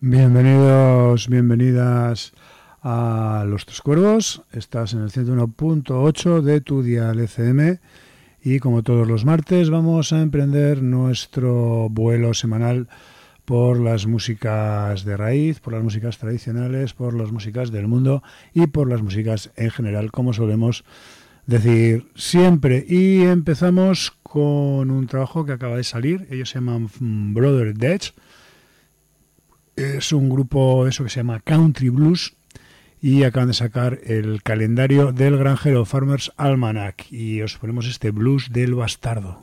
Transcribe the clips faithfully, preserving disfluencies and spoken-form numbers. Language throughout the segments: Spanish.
Bienvenidos, bienvenidas a Los Tres Cuervos. Estás en el ciento uno punto ocho de tu dial F M y como todos los martes vamos a emprender nuestro vuelo semanal por las músicas de raíz, por las músicas tradicionales, por las músicas del mundo y por las músicas en general, como solemos decir siempre. Y empezamos con un trabajo que acaba de salir. Ellos se llaman Brother Dead. Es un grupo eso que se llama Country Blues y acaban de sacar el calendario del Granjero, Farmer's Almanac, y os ponemos este blues del bastardo.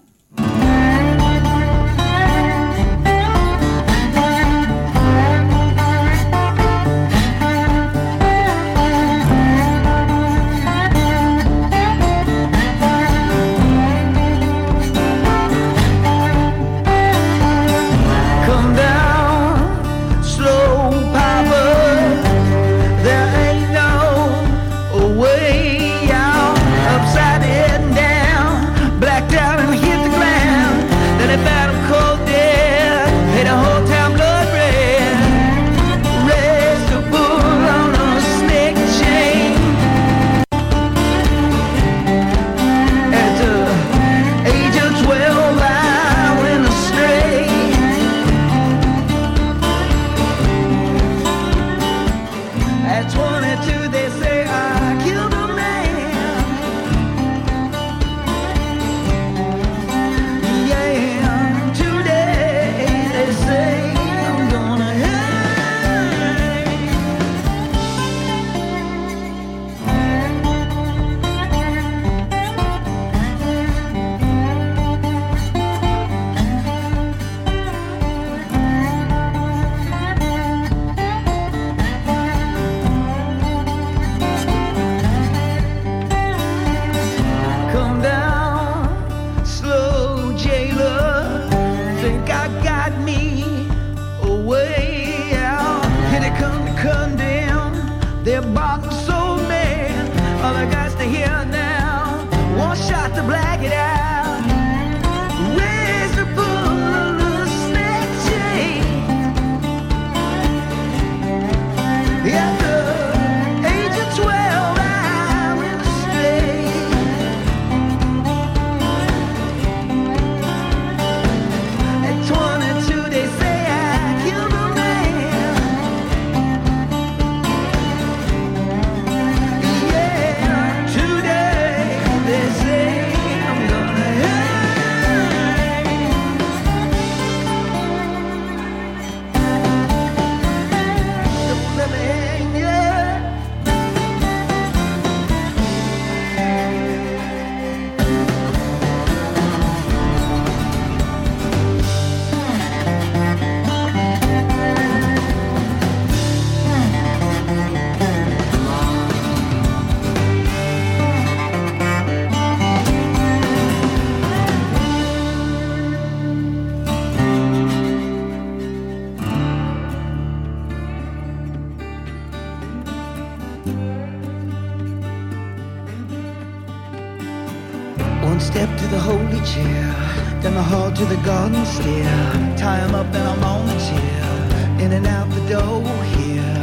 To the garden stair, tie him up and I'm on the chair, in and out the door here.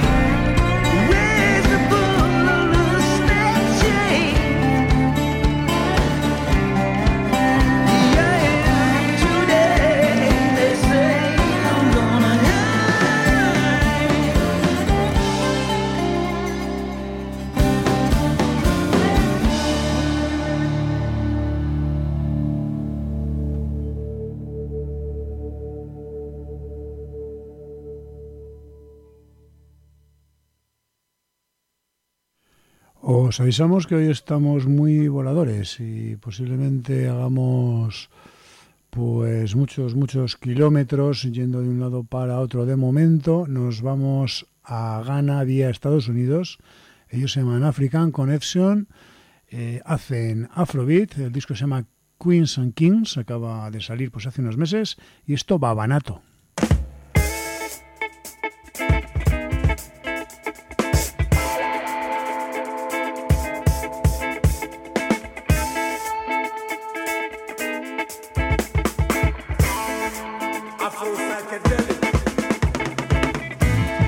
Raise the bull on the snake chain. Yeah, today they say I'm gonna Os avisamos que hoy estamos muy voladores y posiblemente hagamos pues muchos, muchos kilómetros yendo de un lado para otro. De momento nos vamos a Ghana vía Estados Unidos. Ellos se llaman African Connection, eh, hacen Afrobeat, el disco se llama Queens and Kings, acaba de salir pues hace unos meses, y esto Babanato. Afro psychedelic.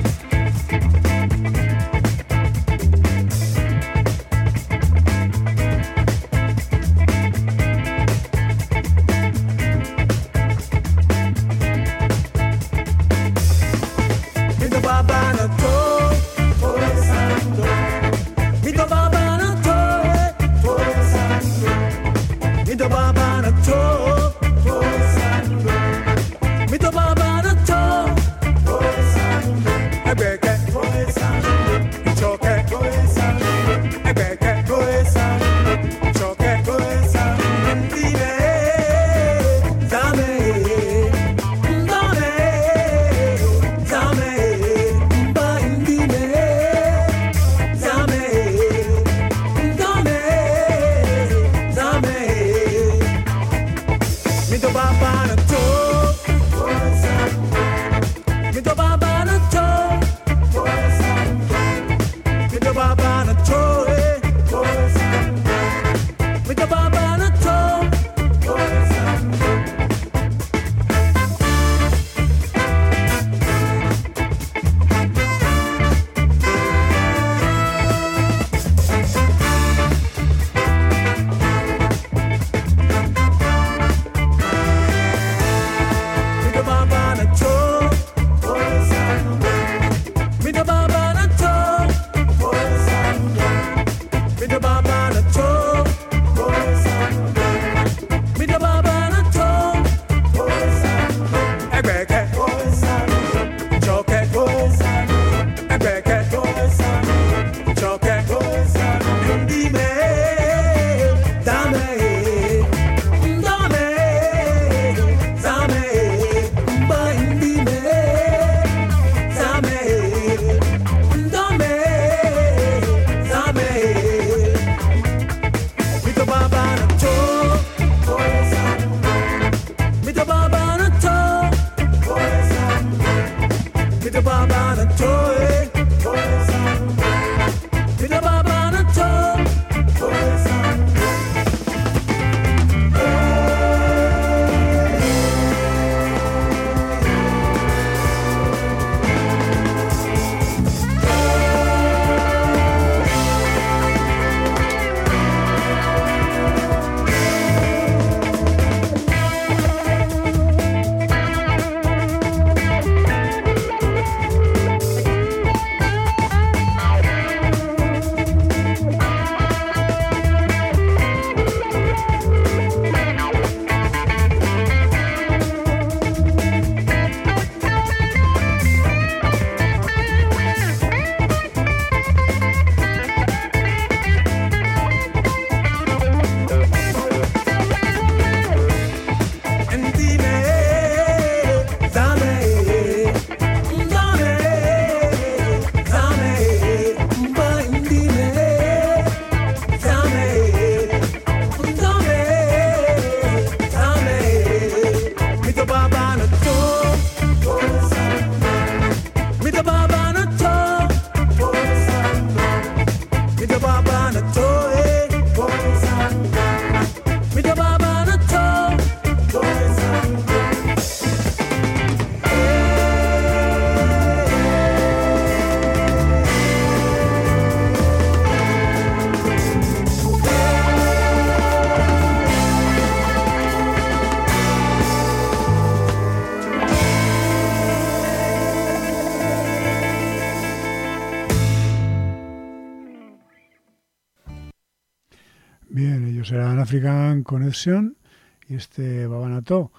Bien, ellos eran African Connection y este Babanato,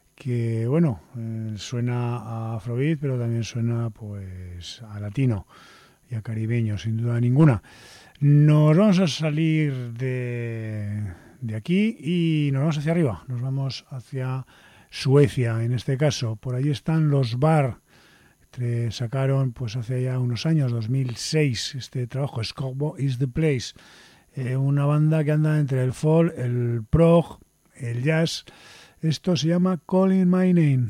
que bueno, eh, suena a afrobeat, pero también suena pues a latino y a caribeño, sin duda ninguna. Nos vamos a salir de, de aquí y nos vamos hacia arriba, nos vamos hacia Suecia, en este caso. Por allí están los Bar, que sacaron pues hace ya unos años, dos mil seis, este trabajo, Skogbo is the Place. Eh, una banda que anda entre el folk, el prog, el jazz. Esto se llama Calling My Name.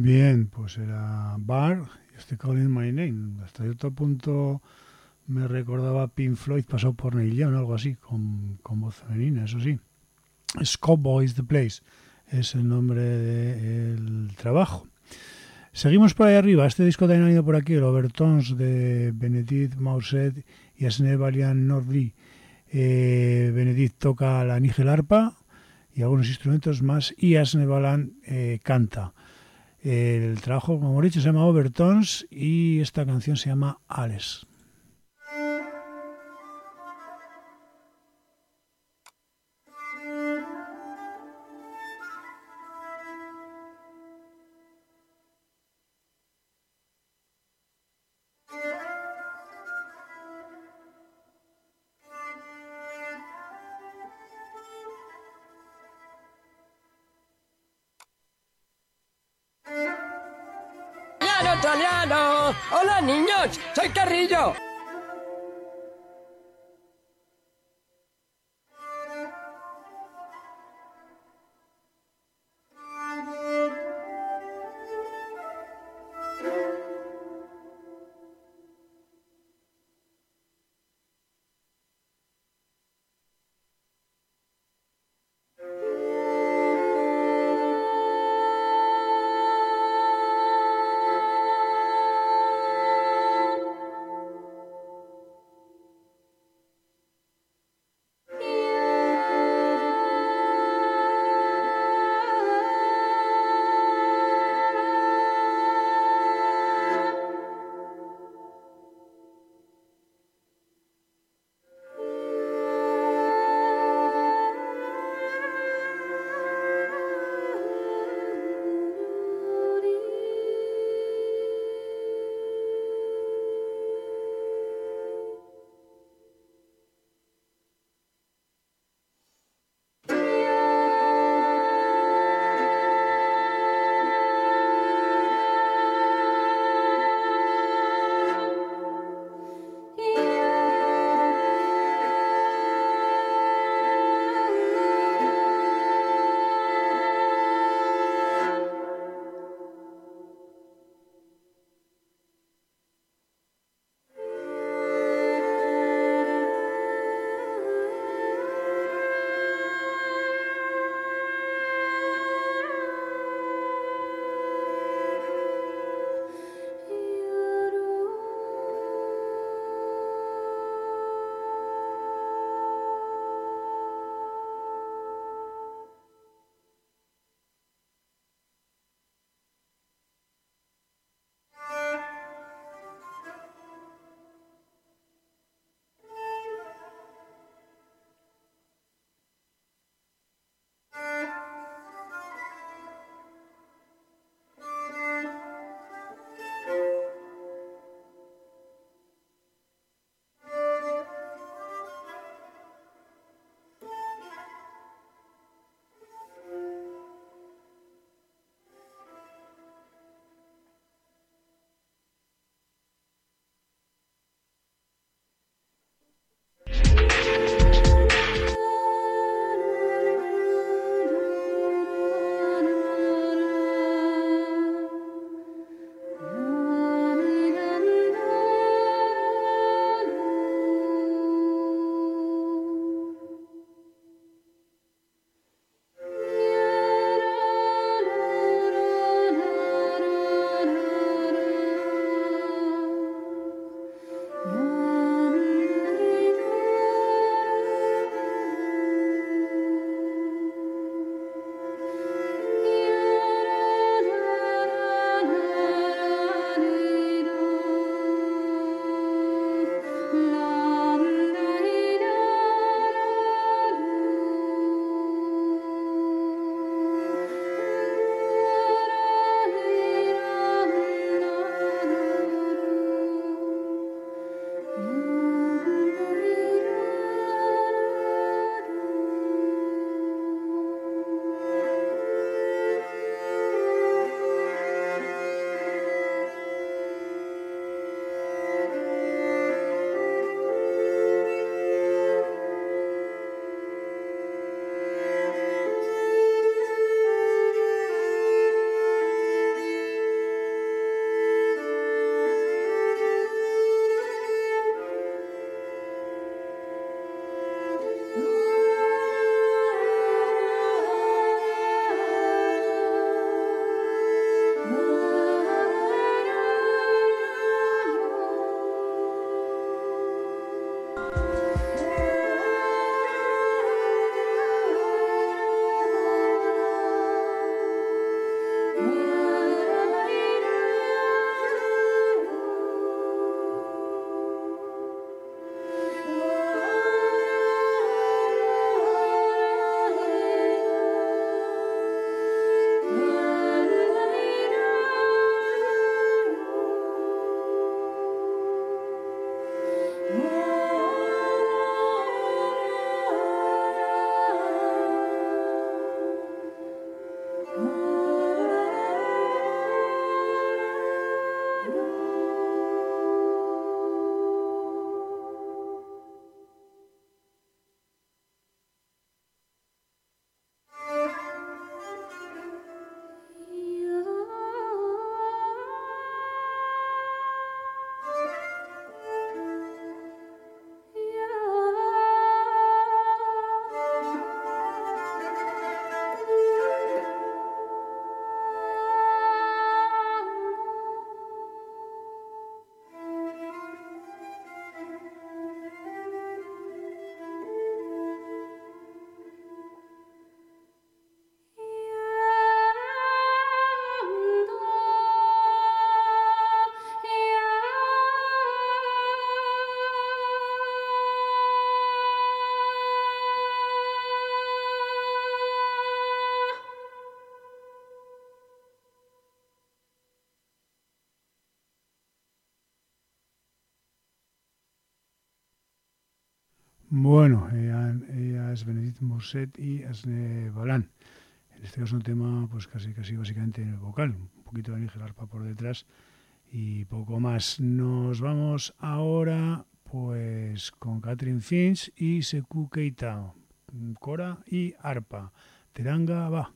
Bien, pues era Bar, You're Calling My Name. Hasta cierto punto me recordaba Pink Floyd, pasó por Neil Young, algo así, con, con voz femenina, eso sí. Scobo is the Place es el nombre del trabajo. Seguimos por ahí arriba. Este disco también ha ido por aquí, el Overtones de Benedict Mousset y Asne Valiant Nordli. Eh, Benedict toca la nígel arpa y algunos instrumentos más, y Asne Valiant eh, canta. El trabajo, como he dicho, se llama Overtones y esta canción se llama Alice. Italiano. Hola niños, soy Carrillo. Bueno, ella, ella es Benedicte Musset y Asne Balan. En este caso es un tema pues casi casi básicamente vocal, un poquito de Níger arpa por detrás y poco más. Nos vamos ahora pues con Catherine Finch y Sekou Keita, cora y arpa. Teranga va.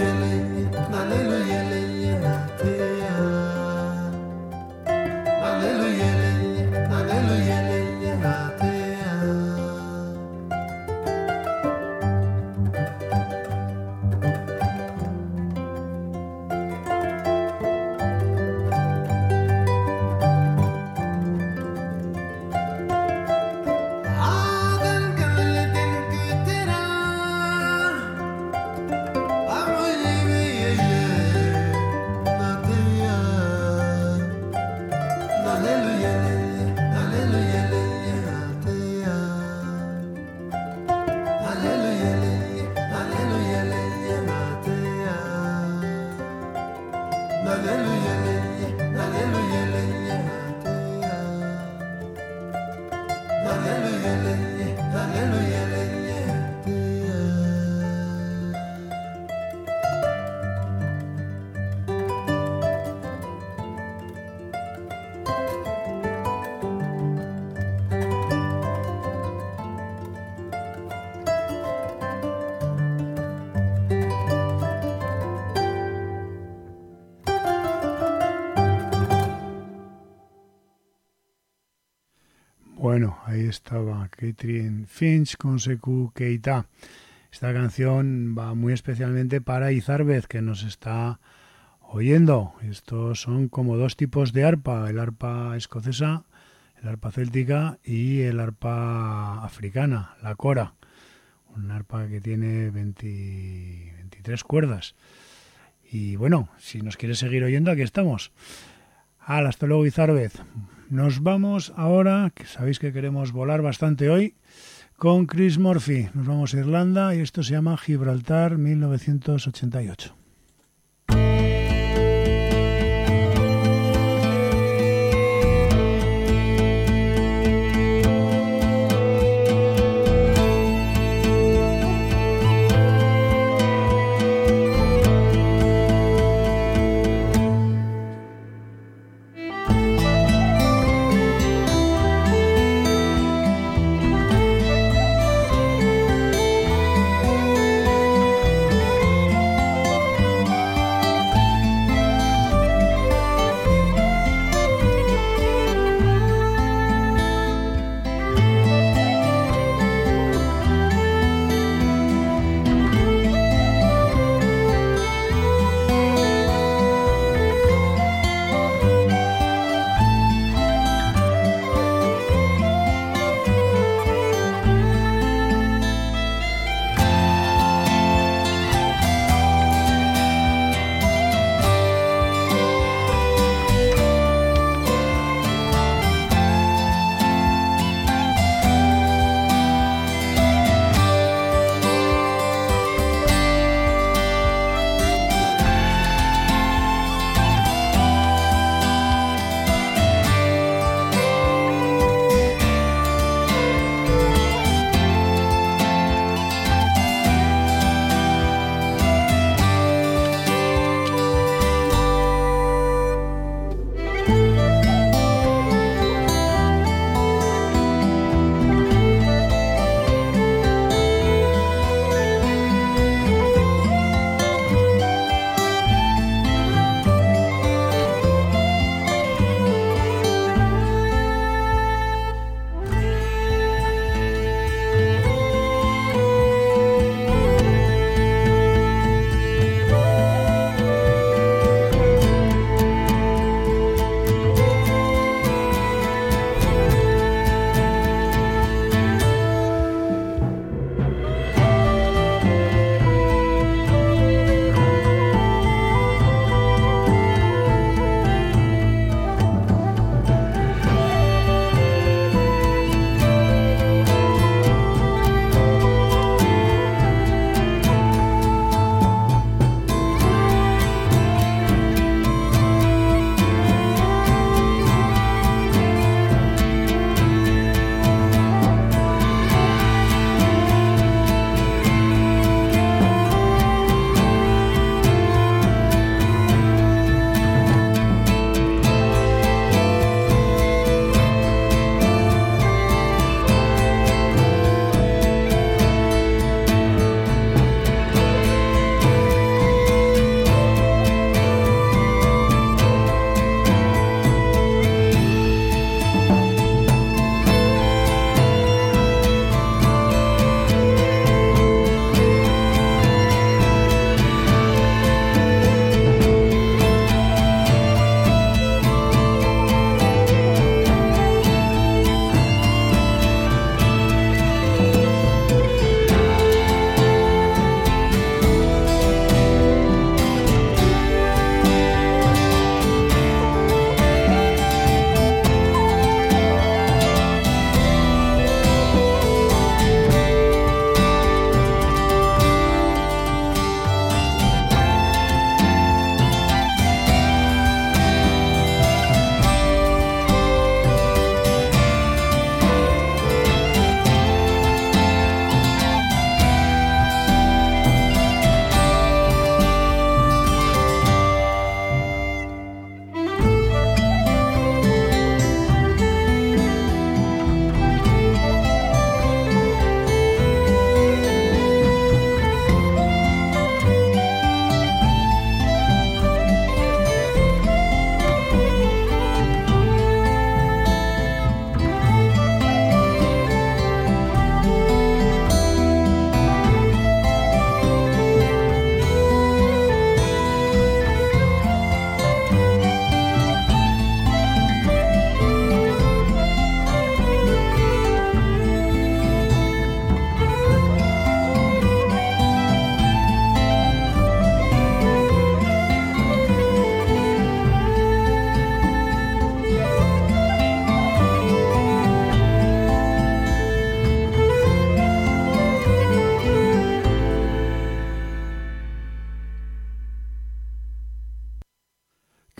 Hallelujah. Bueno, ahí estaba Catherine Finch con Sekou Keita. Esta canción va muy especialmente para Izarbez, que nos está oyendo. Estos son como dos tipos de arpa, el arpa escocesa, el arpa céltica y el arpa africana, la cora. Un arpa que tiene veinte, veintitrés cuerdas. Y bueno, si nos quieres seguir oyendo, aquí estamos. Hala, hasta luego, Izarbez. Nos vamos ahora, que sabéis que queremos volar bastante hoy, con Chris Murphy. Nos vamos a Irlanda y esto se llama Gibraltar mil novecientos ochenta y ocho.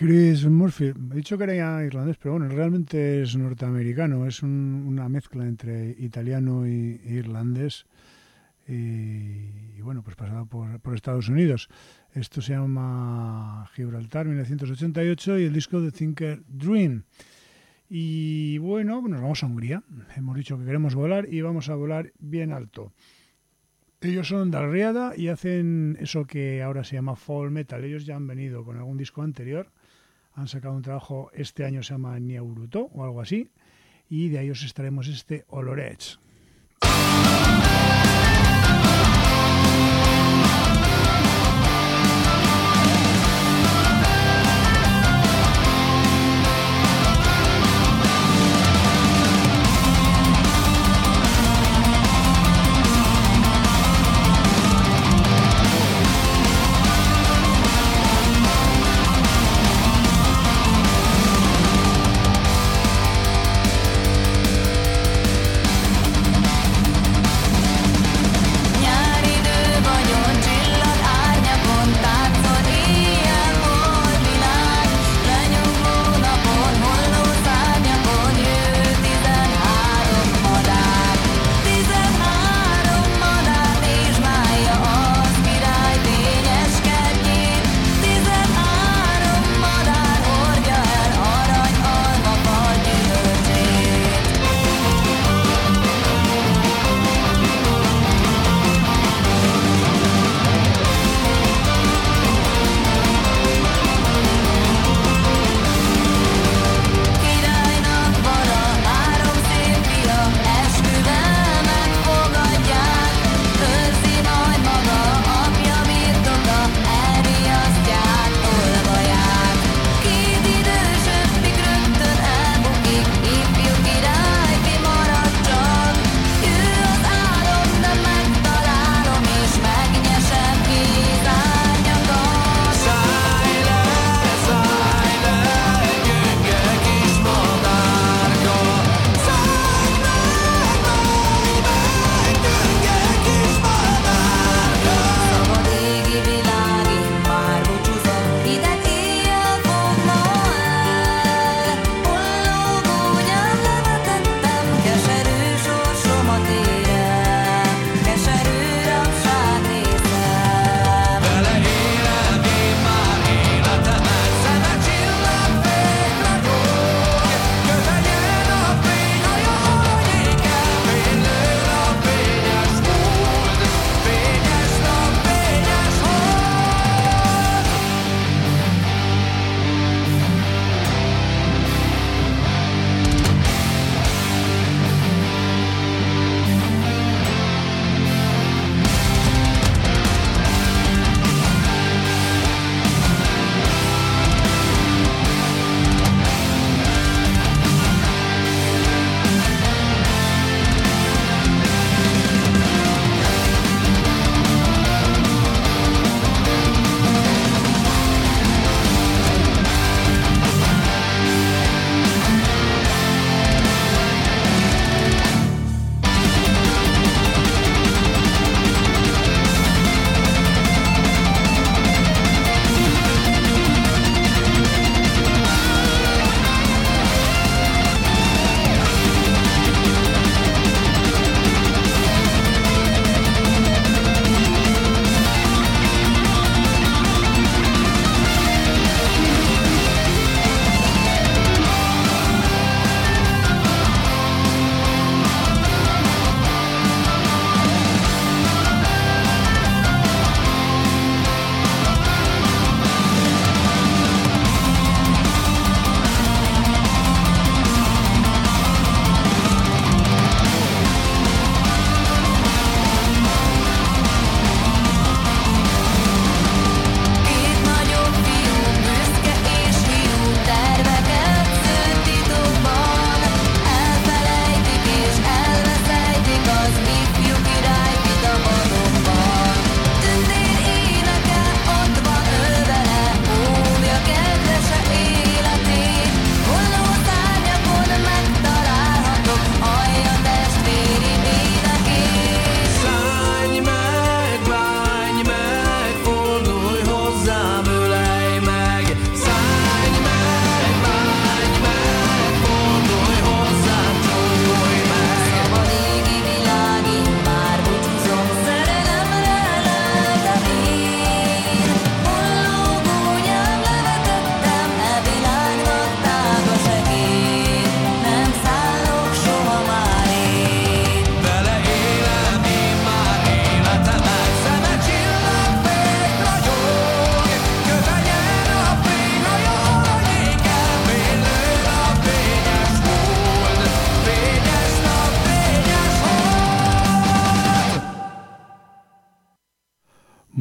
Chris Murphy, he dicho que era irlandés, pero bueno, realmente es norteamericano, es un, una mezcla entre italiano y, e irlandés y, y bueno, pues pasado por, por Estados Unidos. Esto se llama Gibraltar, mil novecientos ochenta y ocho, y el disco de Thinker Dream. Y bueno, nos vamos a Hungría, hemos dicho que queremos volar y vamos a volar bien alto. Ellos son Dalriada y hacen eso que ahora se llama Fall Metal. Ellos ya han venido con algún disco anterior, han sacado un trabajo, este año se llama Niauruto o algo así, y de ahí os estaremos este Olorets.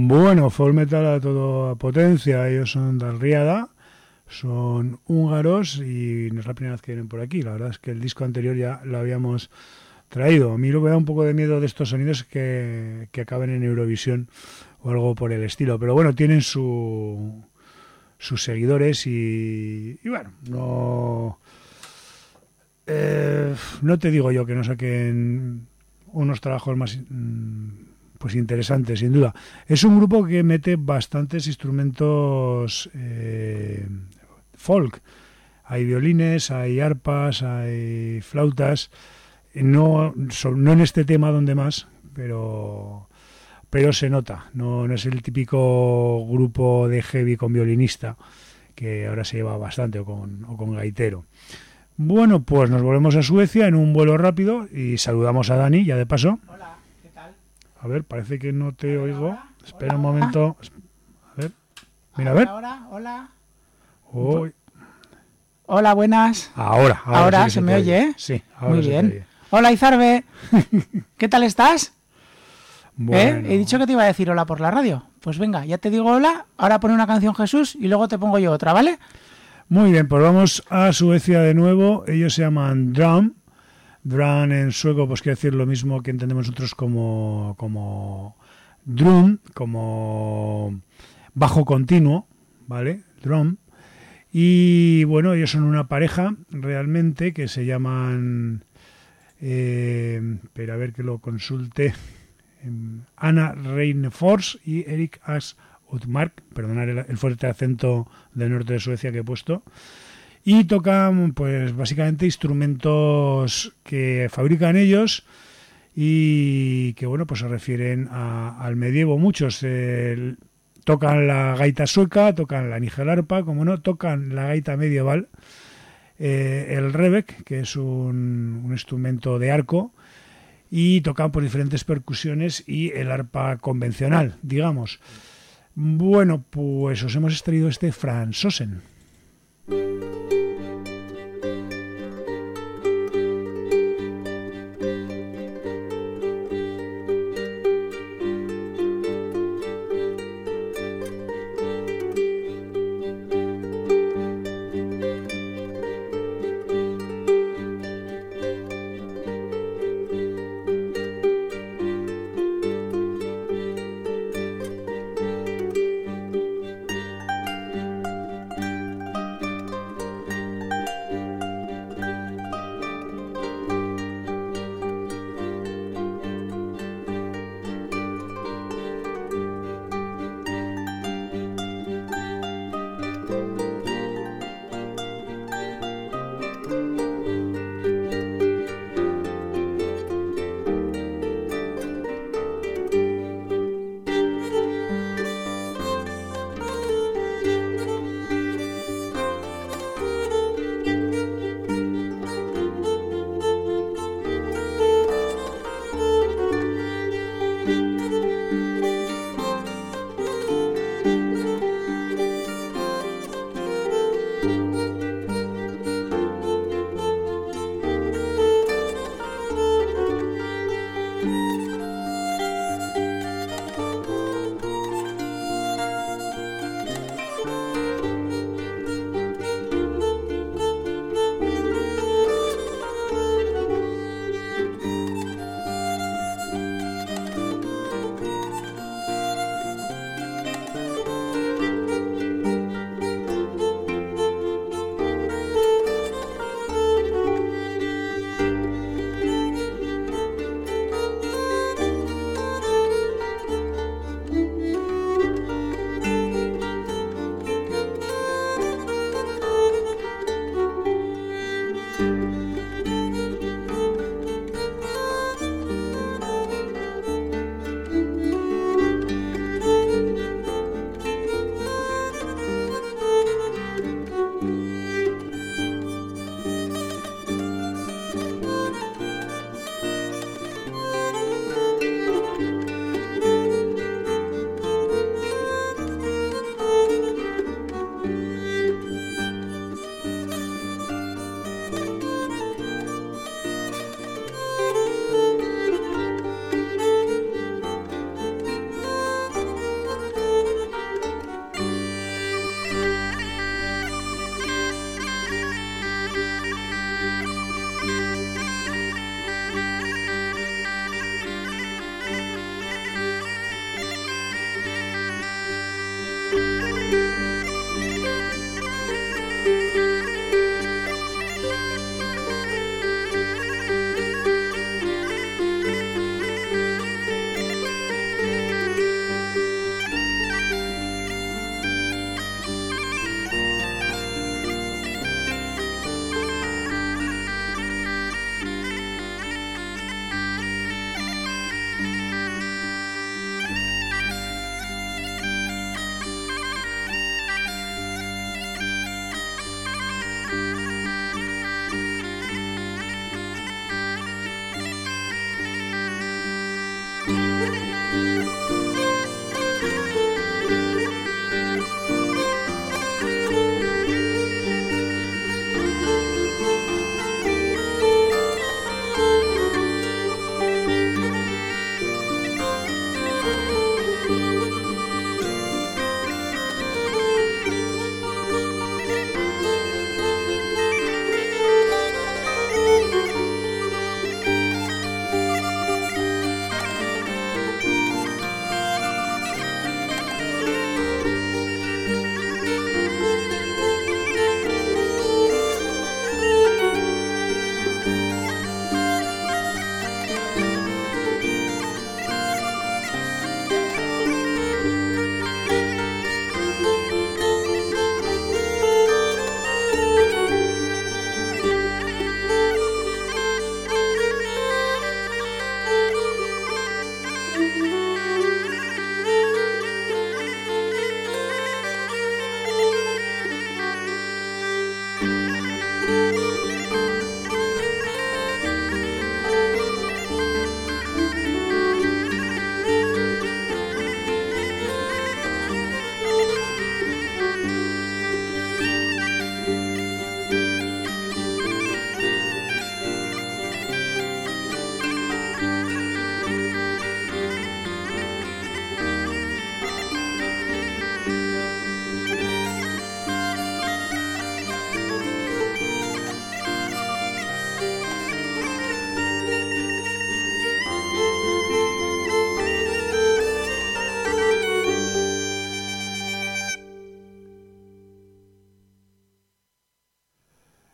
Bueno, Folk Metal a toda potencia. Ellos son de Alriada, son húngaros y no es la primera vez que vienen por aquí. La verdad es que el disco anterior ya lo habíamos traído. A mí lo que me da un poco de miedo de estos sonidos es que, que acaben en Eurovisión o algo por el estilo. Pero bueno, tienen su, sus seguidores y, y bueno, no, eh, no te digo yo que no saquen unos trabajos más pues interesantes, sin duda. Es un grupo que mete bastantes instrumentos eh, folk. Hay violines, hay arpas, hay flautas. No, no en este tema donde más, pero pero se nota. No, no es el típico grupo de heavy con violinista que ahora se lleva bastante, o con, o con gaitero. Bueno, pues nos volvemos a Suecia en un vuelo rápido y saludamos a Dani, ya de paso. Hola, ¿qué tal? A ver, parece que no te Hola, oigo. hola, Espera hola, un momento. A ver. Mira, a ver. Hola, hola. Uy. Hola, buenas. Ahora, ahora, Ahora sí que se te me oye, ¿eh? Sí, ahora Muy se te bien. oye. Hola, Izarbe. ¿Qué tal estás? Bueno. ¿Eh? He dicho que te iba a decir hola por la radio. Pues venga, ya te digo hola. Ahora pone una canción Jesús y luego te pongo yo otra, ¿vale? Muy bien, pues vamos a Suecia de nuevo. Ellos se llaman Drum. Drum en sueco pues quiere decir lo mismo que entendemos nosotros como, como drum, como bajo continuo, ¿vale? Drum. Y bueno, ellos son una pareja realmente que se llaman, eh, pero a ver que lo consulte, eh, Anna Reinefors y Erik As Utmark, perdonad el, el fuerte acento del norte de Suecia que he puesto, y tocan pues básicamente instrumentos que fabrican ellos y que bueno pues se refieren a, al medievo. Muchos eh, tocan la gaita sueca, tocan la nigelarpa, como no, tocan la gaita medieval, eh, el rebek, que es un, un instrumento de arco, y tocan por diferentes percusiones y el arpa convencional, digamos. Bueno, pues os hemos extraído este Franzosen.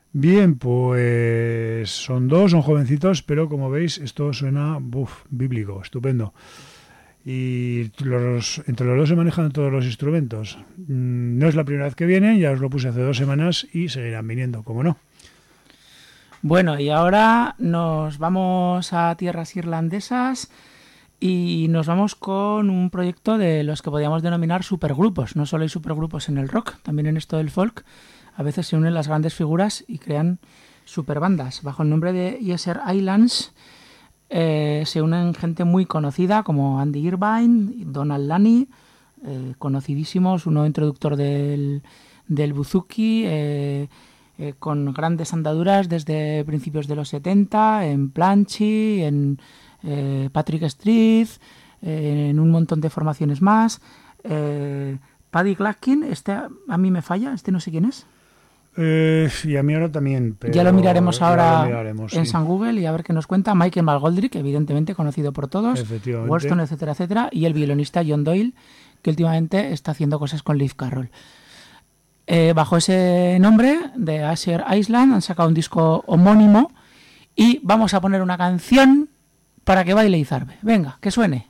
Bien, pues son dos, son jovencitos, pero como veis esto suena buf, bíblico, estupendo. Y los, entre los dos se manejan todos los instrumentos. No es la primera vez que vienen, ya os lo puse hace dos semanas y seguirán viniendo, como no. Bueno, y ahora nos vamos a tierras irlandesas y nos vamos con un proyecto de los que podríamos denominar supergrupos. No solo hay supergrupos en el rock, también en esto del folk. A veces se unen las grandes figuras y crean superbandas. Bajo el nombre de Desert Islands eh, se unen gente muy conocida como Andy Irvine, Donald Lani, eh, conocidísimos, uno introductor del, del buzuki, eh, eh, con grandes andaduras desde principios de los setenta, en Planchy, en eh, Patrick Street, eh, en un montón de formaciones más. Eh, Paddy Glaskin, este a mí me falla, este no sé quién es. Eh, y a mí ahora también. Pero ya lo miraremos ahora lo miraremos, en sí. San Google y a ver qué nos cuenta. Michael McGoldrick, evidentemente conocido por todos, Worston, etcétera, etcétera, y el violonista John Doyle, que últimamente está haciendo cosas con Leif Carroll. Eh, bajo ese nombre de Desert Island han sacado un disco homónimo y vamos a poner una canción para que baile Izarbe. Venga, que suene.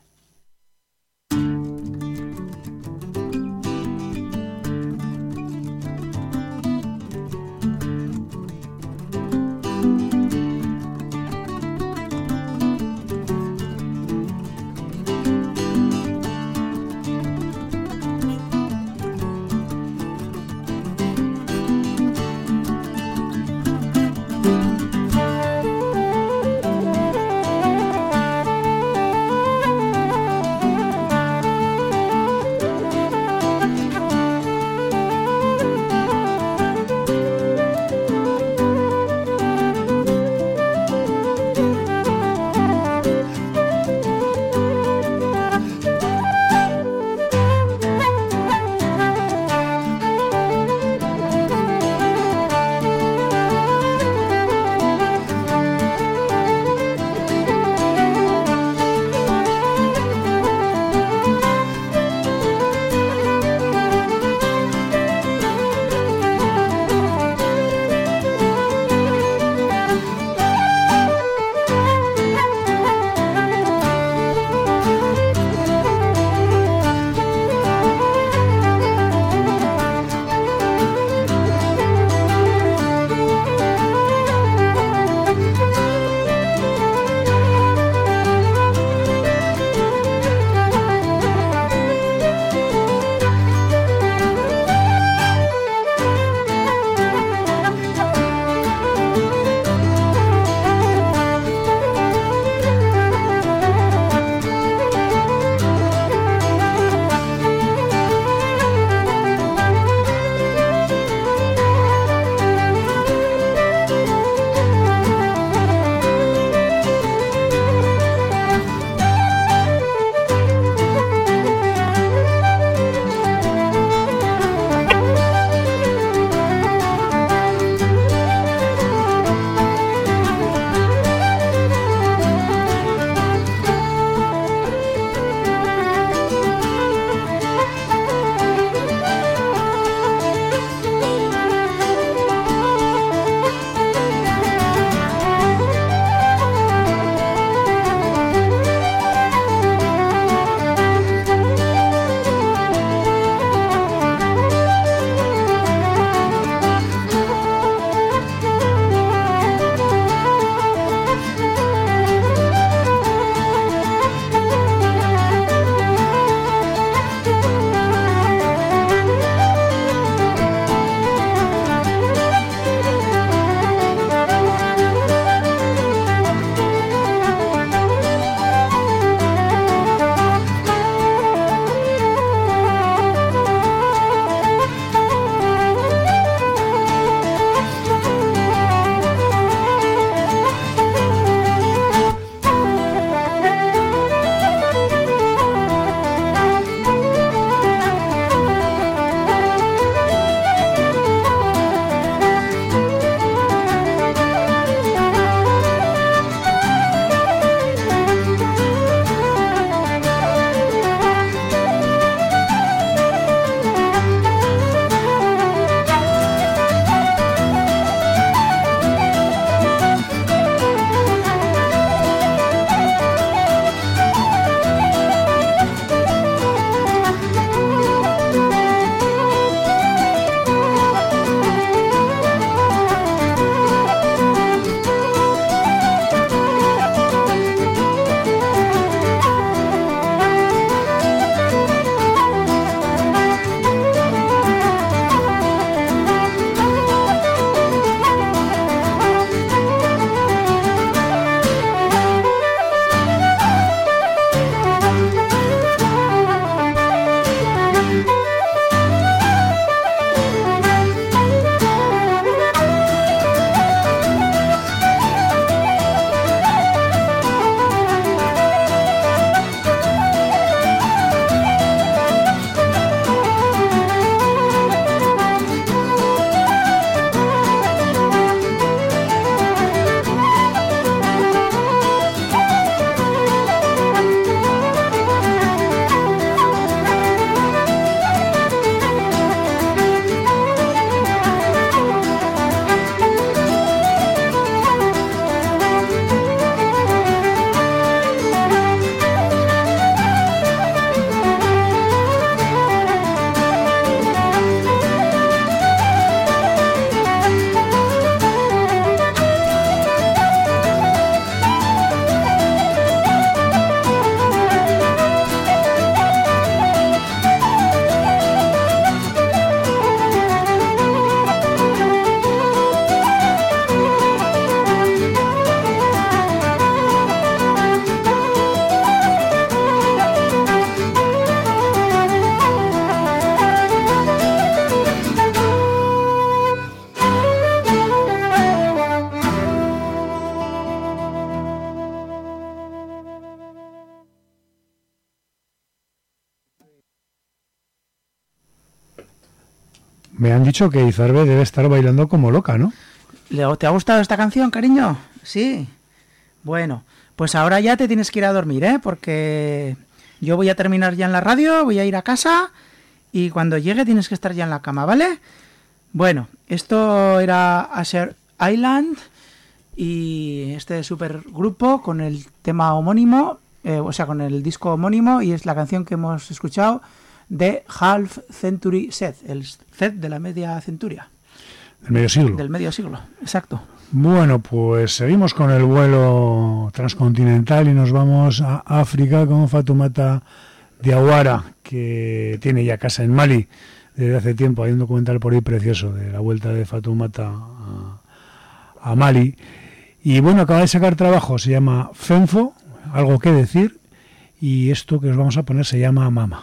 Me han dicho que Izarbe debe estar bailando como loca, ¿no? Leo, ¿te ha gustado esta canción, cariño? Sí. Bueno, pues ahora ya te tienes que ir a dormir, ¿eh? Porque yo voy a terminar ya en la radio, voy a ir a casa y cuando llegue tienes que estar ya en la cama, ¿vale? Bueno, esto era Asher Island y este supergrupo con el tema homónimo, eh, o sea, con el disco homónimo, y es la canción que hemos escuchado de Half Century Set, el set de la media centuria. Del medio siglo. Del medio siglo, exacto. Bueno, pues seguimos con el vuelo transcontinental y nos vamos a África con Fatoumata Diawara, que tiene ya casa en Mali desde hace tiempo. Hay un documental por ahí precioso de la vuelta de Fatoumata a, a Mali. Y bueno, acaba de sacar trabajo, se llama Fenfo, algo que decir, y esto que os vamos a poner se llama Mama.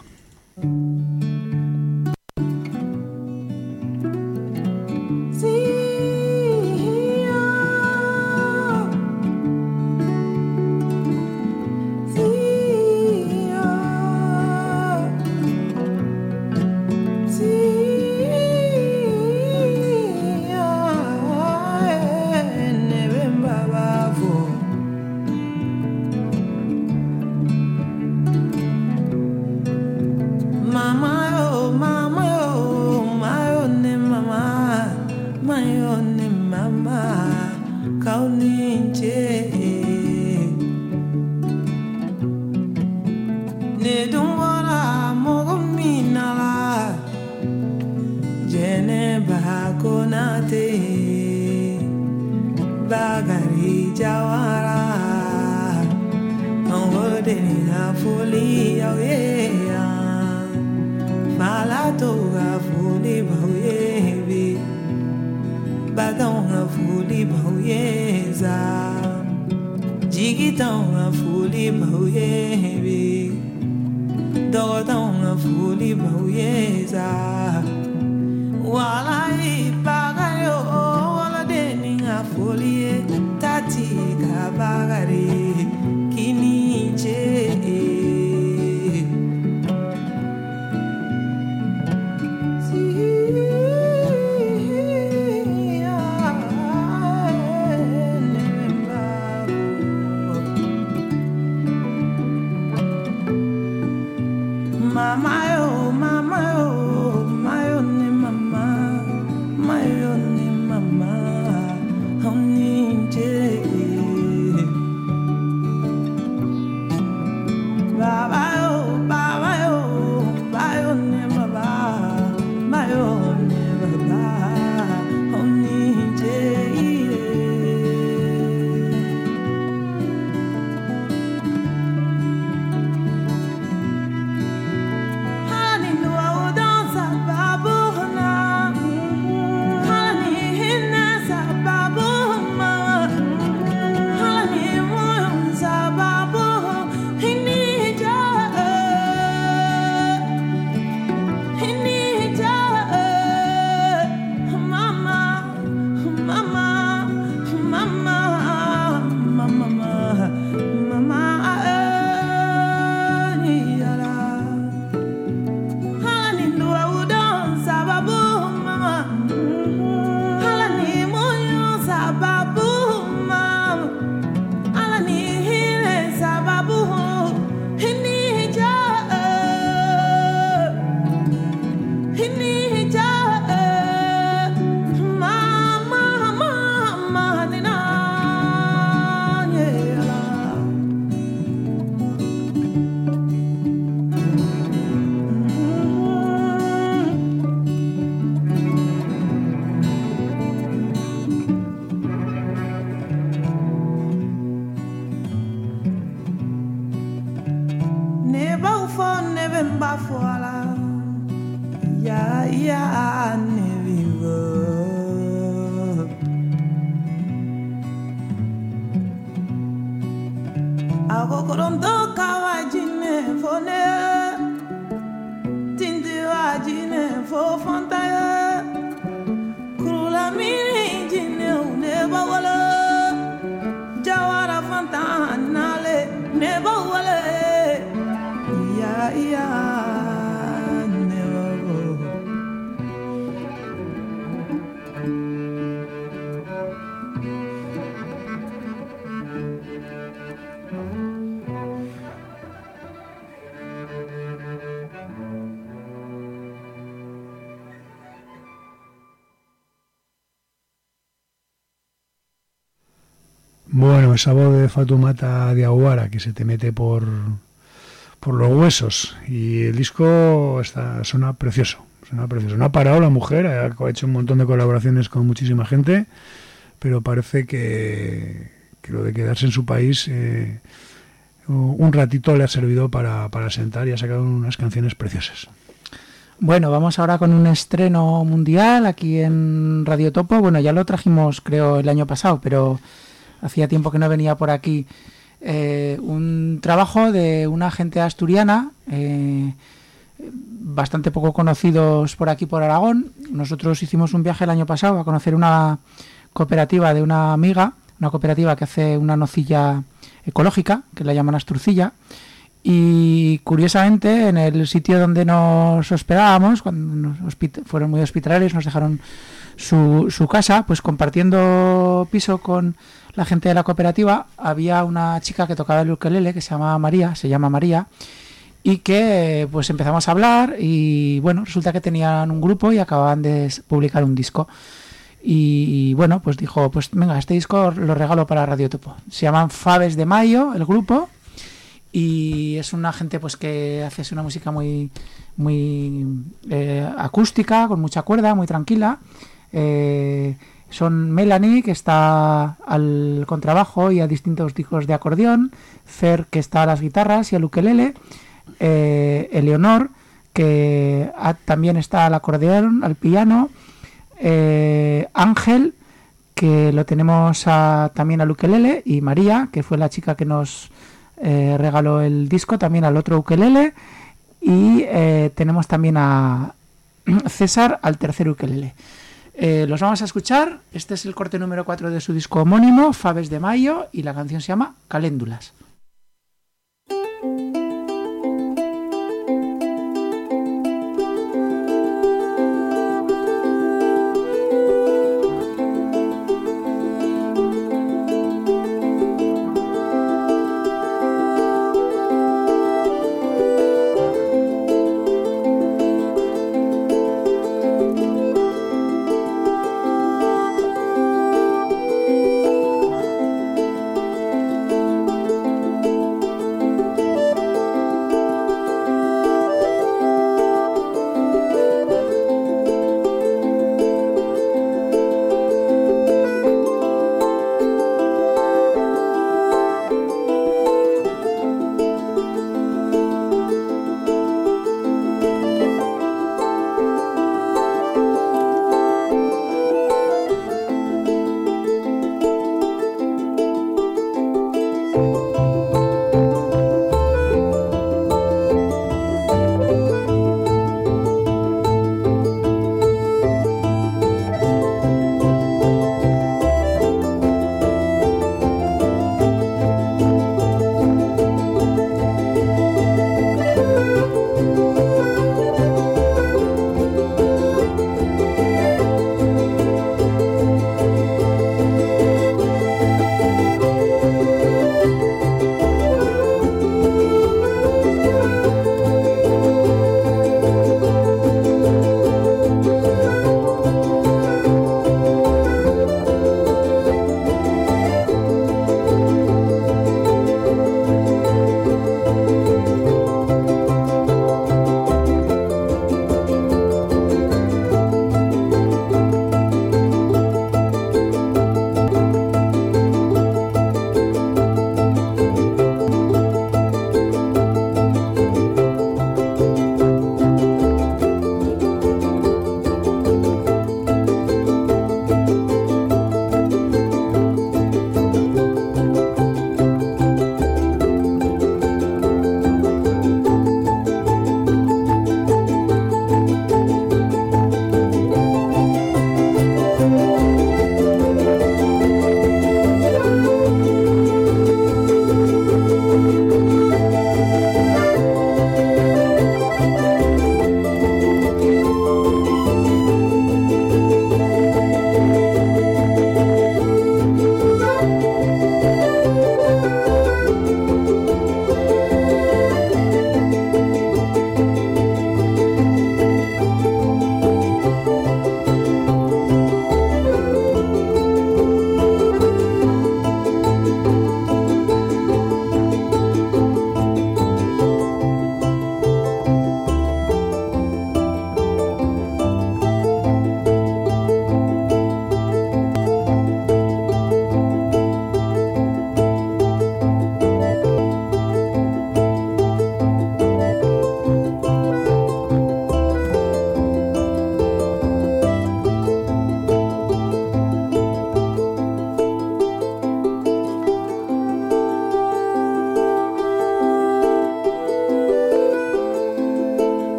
Bueno, esa voz de Fatoumata Diawara que se te mete por, por los huesos, y el disco está, suena precioso, suena precioso. No ha parado la mujer, ha hecho un montón de colaboraciones con muchísima gente, pero parece que, que lo de quedarse en su país eh, un ratito le ha servido para, para sentar, y ha sacado unas canciones preciosas. Bueno, vamos ahora con un estreno mundial aquí en Radio Topo. Bueno, ya lo trajimos creo el año pasado, pero hacía tiempo que no venía por aquí. Eh, un trabajo de una gente asturiana, eh, bastante poco conocidos por aquí por Aragón. Nosotros hicimos un viaje el año pasado a conocer una cooperativa de una amiga, una cooperativa que hace una nocilla ecológica, que la llaman Asturcilla. Y curiosamente, en el sitio donde nos hospedábamos, cuando nos hospit- fueron muy hospitalarios, nos dejaron su, su casa, pues compartiendo piso con la gente de la cooperativa, había una chica que tocaba el ukelele, que se llama María, se llama María, y que pues empezamos a hablar, y bueno, resulta que tenían un grupo y acababan de publicar un disco. Y bueno, pues dijo, pues venga, este disco lo regalo para Radio Topo. Se llaman Faves de Mayo, el grupo. Y es una gente pues que hace una música muy muy eh, acústica, con mucha cuerda, muy tranquila. Eh, son Melanie, que está al contrabajo y a distintos discos de acordeón, Fer, que está a las guitarras y al ukelele, eh, Eleonor, que a, también está al acordeón, al piano, eh, Ángel, que lo tenemos a, también al ukelele, y María, que fue la chica que nos Eh, regaló el disco, también al otro ukelele, y eh, tenemos también a César al tercer ukelele. Eh, los vamos a escuchar. Este es el corte número cuatro de su disco homónimo, Faves de Mayo, y la canción se llama Caléndulas.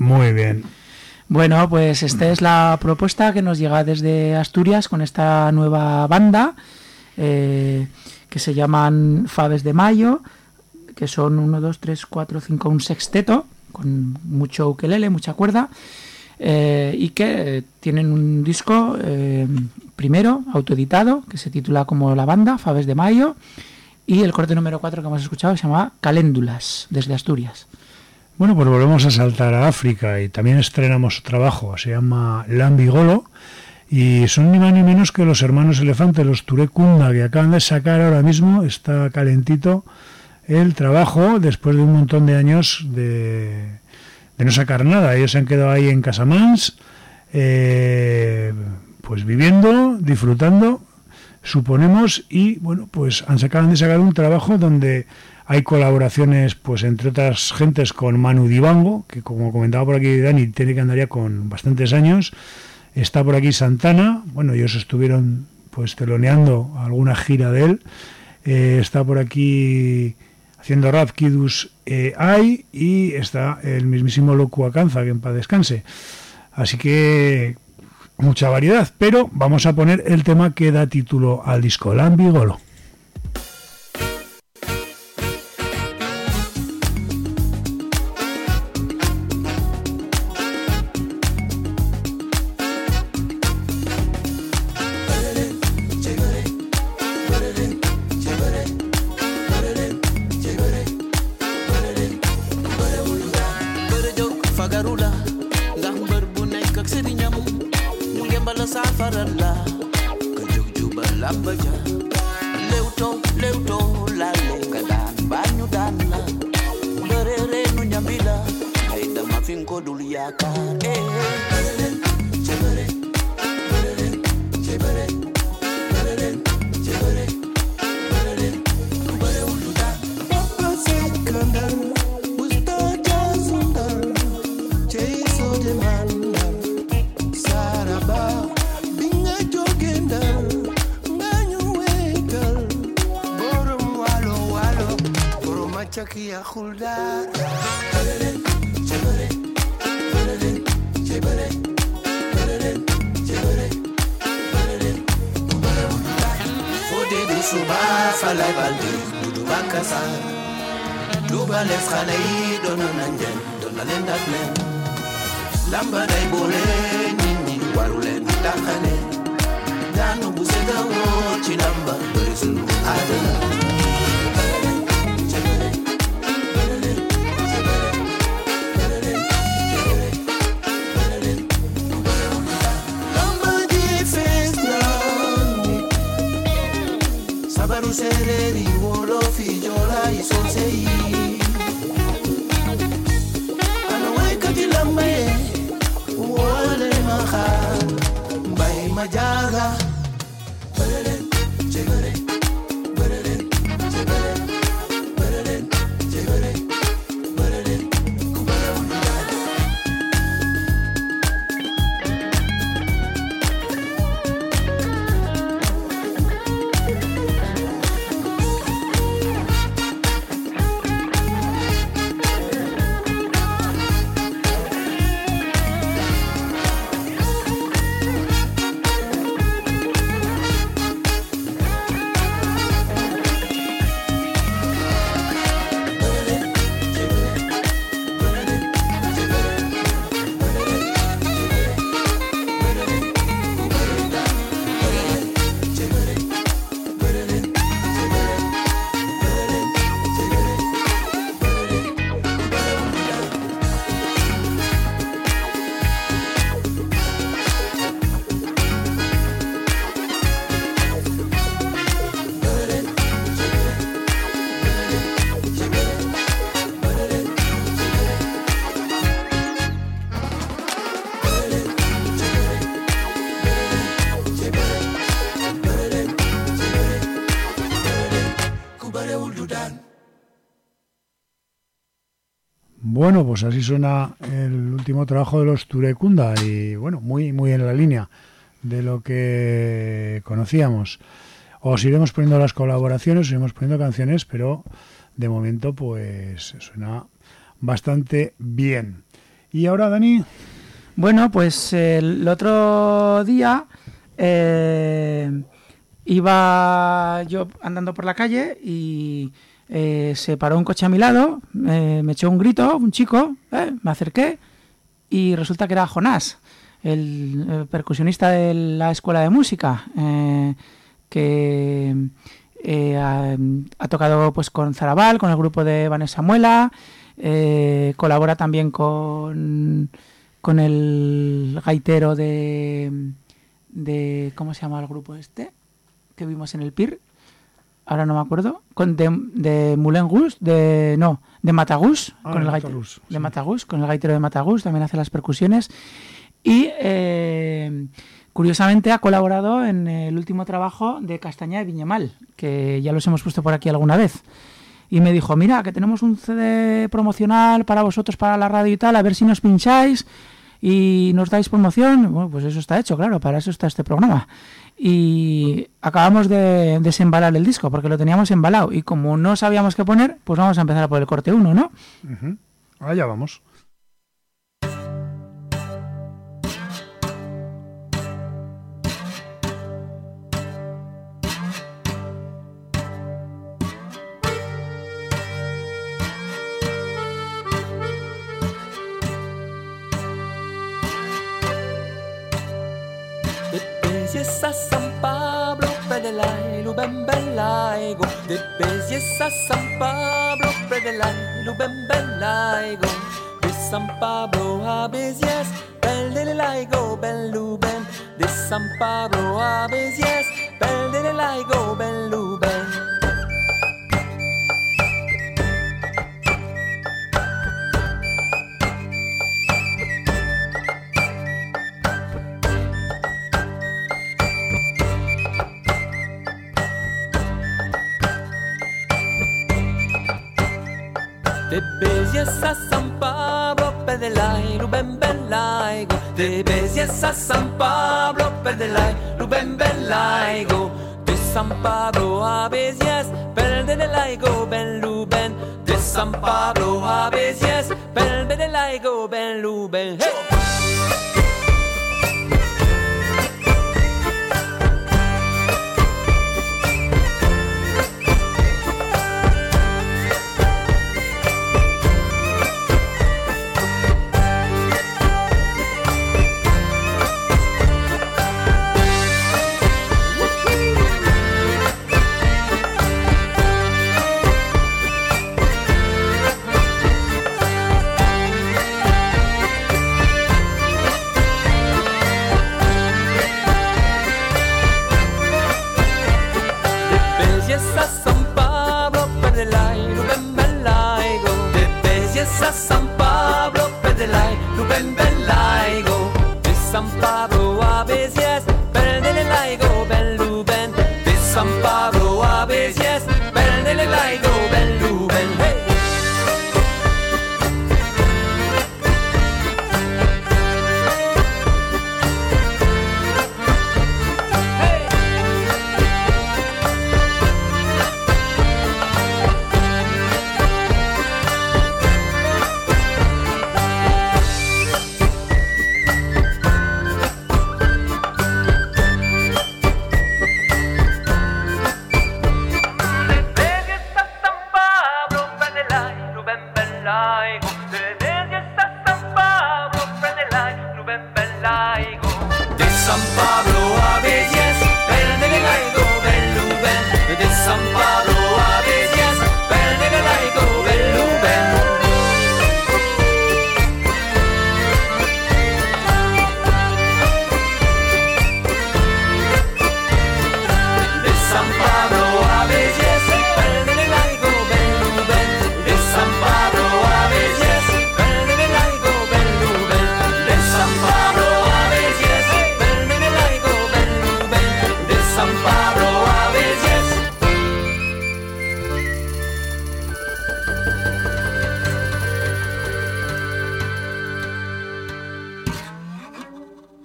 Muy bien. Bueno, pues esta es la propuesta que nos llega desde Asturias con esta nueva banda eh, que se llaman Faves de Mayo, que son uno, dos, tres, cuatro, cinco, un sexteto con mucho ukelele, mucha cuerda, eh, y que eh, tienen un disco eh, primero autoeditado que se titula como La Banda, Faves de Mayo, y el corte número cuatro que hemos escuchado se llama Caléndulas, desde Asturias. Bueno, pues volvemos a saltar a África y también estrenamos su trabajo, se llama Lambigolo, y son ni más ni menos que los hermanos Elefante, los Touré Kunda, que acaban de sacar ahora mismo, está calentito el trabajo después de un montón de años de, de no sacar nada. Ellos se han quedado ahí en Casamance, eh, pues viviendo, disfrutando, suponemos, y bueno, pues han acaban de sacar un trabajo donde hay colaboraciones, pues entre otras gentes, con Manu Dibango, que como comentaba por aquí Dani, tiene que andar ya con bastantes años. Está por aquí Santana, bueno, ellos estuvieron pues teloneando alguna gira de él. Eh, está por aquí haciendo rap Kidus eh, Ai, y está el mismísimo Loku Akanza, que en paz descanse. Así que mucha variedad, pero vamos a poner el tema que da título al disco, Lambigolo. Bueno, pues así suena el último trabajo de los Touré Kunda y bueno, muy muy en la línea de lo que conocíamos. Os iremos poniendo las colaboraciones, os iremos poniendo canciones, pero de momento pues suena bastante bien. ¿Y ahora, Dani? Bueno, pues eh, el otro día eh, iba yo andando por la calle y eh, se paró un coche a mi lado, eh, me echó un grito, un chico, eh, me acerqué y resulta que era Jonás, el, el percusionista de la escuela de música, eh, que eh, ha, ha tocado pues con Zarabal, con el grupo de Vanessa Muela, eh, colabora también con... con el gaitero de, de... ¿Cómo se llama el grupo este? Que vimos en el P I R. Ahora no me acuerdo. Con de, de Moulin Rouge, de... No, de Matagus. Ah, con el gaitero, Matagus, de sí. Matagus, con el gaitero de Matagus. También hace las percusiones. Y, eh, curiosamente, ha colaborado en el último trabajo de Castaña de Viñemal, que ya los hemos puesto por aquí alguna vez. Y me dijo, mira, que tenemos un C D promocional para vosotros, para la radio y tal, a ver si nos pincháis y nos dais promoción. Bueno, pues eso está hecho, claro, para eso está este programa. Y acabamos de desembalar el disco, porque lo teníamos embalado. Y como no sabíamos qué poner, pues vamos a empezar por el corte uno, ¿no? Uh-huh. Allá vamos. Yes, a San Pablo, Pedelay, Luben Belaigo. De Yes, a San Pablo, Pedelay, Luben Belaigo. De San Pablo a Béziers, Beldelaigo, Ben Luben. De San Pablo a Béziers, Beldelaigo, Ben Luben. De Béziers a San Pablo, Pedelay, Luben Belaigo. De Béziers a San Pablo, Pedelay, Luben Belaigo. De San Pablo a Béziers, Beldelaigo, Ben Luben. De San Pablo a Béziers, Beldelaigo, Ben Luben. Hey! San Pablo, Pedelay, Luben Belaigo. De San Pablo a Béziers, Beldelaigo, Ben Luben. De San Pablo a Béziers, Beldelaigo, Ben Luben. Hey!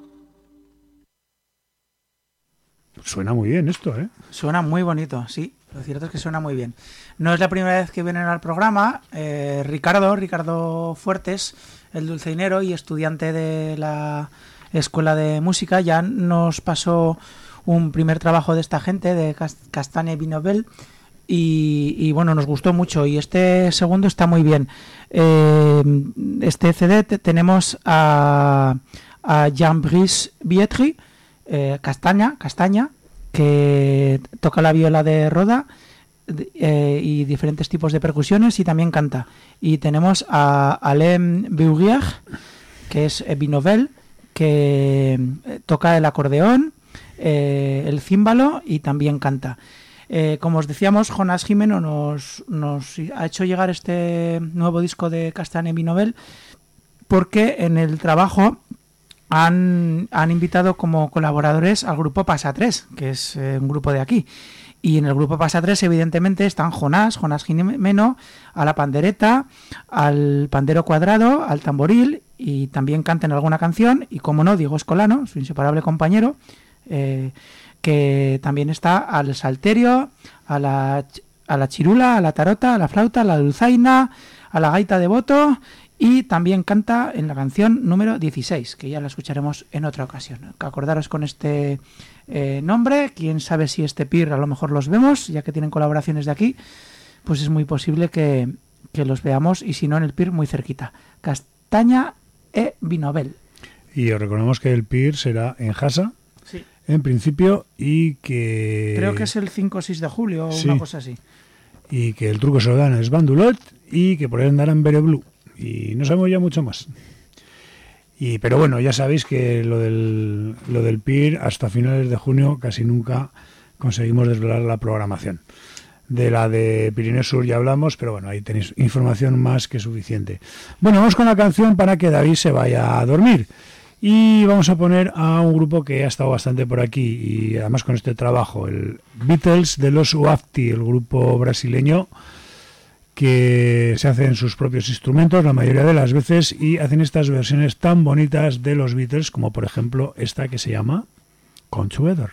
Suena muy bien esto, ¿eh? Suena muy bonito, sí. Lo cierto es que suena muy bien. No es la primera vez que vienen al programa. Eh, Ricardo, Ricardo Fuertes, el dulceinero y estudiante de la Escuela de Música, ya nos pasó un primer trabajo de esta gente, de Castaña y Vinobel, y, y bueno, nos gustó mucho. Y este segundo está muy bien. Eh, este C D te, tenemos a, a Jean-Brice Bietri, eh, Castaña, Castaña, que toca la viola de Roda eh, y diferentes tipos de percusiones y también canta. Y tenemos a Alain Bourrier, que es eh, Vinobel, que eh, toca el acordeón, eh, el címbalo y también canta. Eh, como os decíamos, Jonás Jimeno nos, nos ha hecho llegar este nuevo disco de Castaña y Vinobel porque en el trabajo han, han invitado como colaboradores al grupo Pasa tres, que es eh, un grupo de aquí. Y en el grupo Pasa tres, evidentemente, están Jonás, Jonás Jimeno, a la pandereta, al pandero cuadrado, al tamboril, y también cantan alguna canción. Y como no, Diego Escolano, su inseparable compañero, eh, que también está al salterio, a la, a la chirula, a la tarota, a la flauta, a la dulzaina, a la gaita de boto, y también canta en la canción número dieciséis, que ya la escucharemos en otra ocasión. Acordaros con este eh, nombre, quién sabe si este P I R a lo mejor los vemos, ya que tienen colaboraciones de aquí, pues es muy posible que, que los veamos, y si no en el P I R muy cerquita. Castaña e Vinobel. Y os recordamos que el P I R será en Jasa, sí, en principio, y que... creo que es el cinco o seis de julio o sí, una cosa así. Y que el truco se lo dan es Bandulot, y que por ahí andarán Bereblú. Y no sabemos ya mucho más. Y pero bueno, ya sabéis que lo del, lo del P I R hasta finales de junio casi nunca conseguimos desvelar la programación. De la de Pirineo Sur ya hablamos, pero bueno, ahí tenéis información más que suficiente. Bueno, vamos con la canción para que David se vaya a dormir. Y vamos a poner a un grupo que ha estado bastante por aquí, y además con este trabajo, el Beatles de los Uafti, el grupo brasileño que se hacen sus propios instrumentos la mayoría de las veces y hacen estas versiones tan bonitas de los Beatles, como por ejemplo esta que se llama Come Together.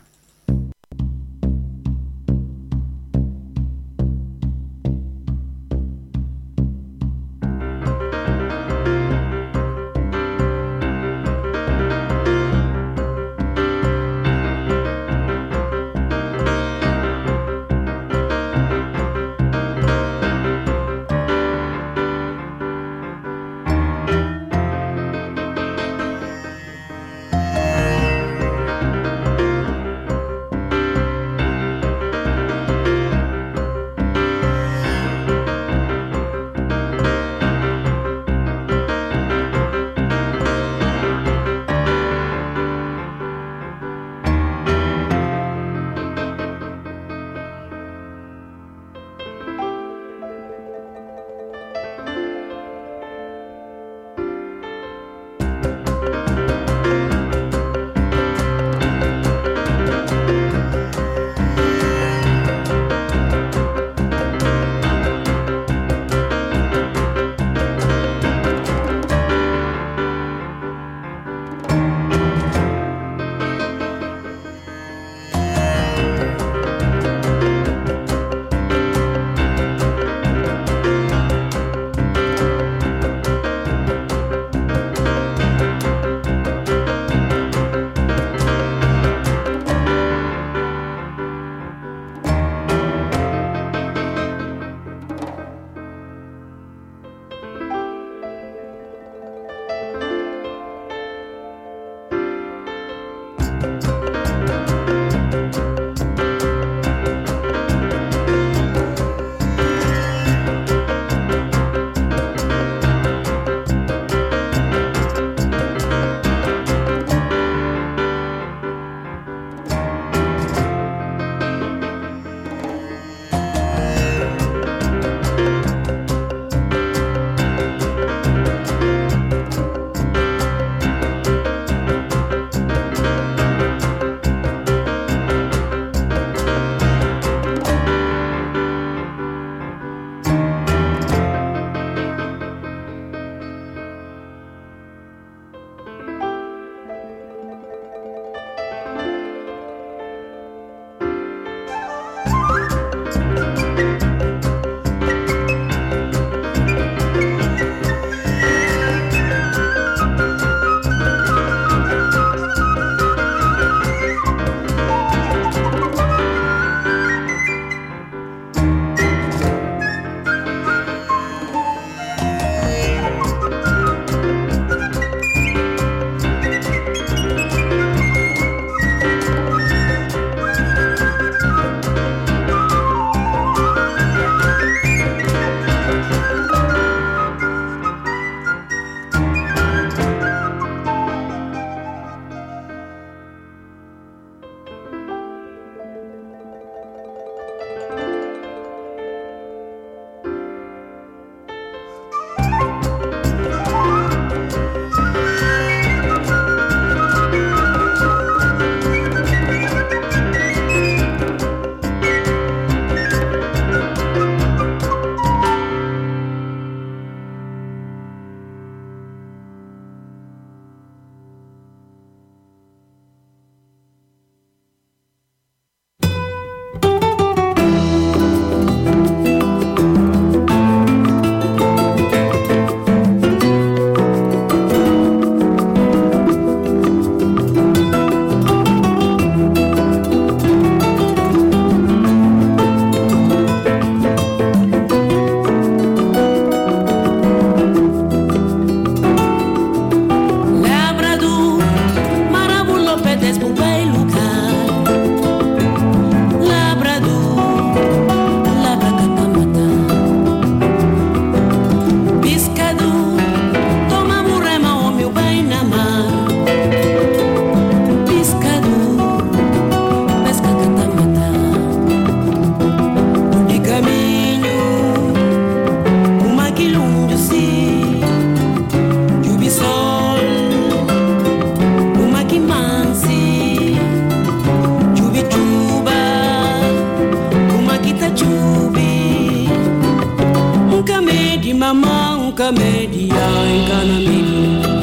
unkamedi ainkanamedi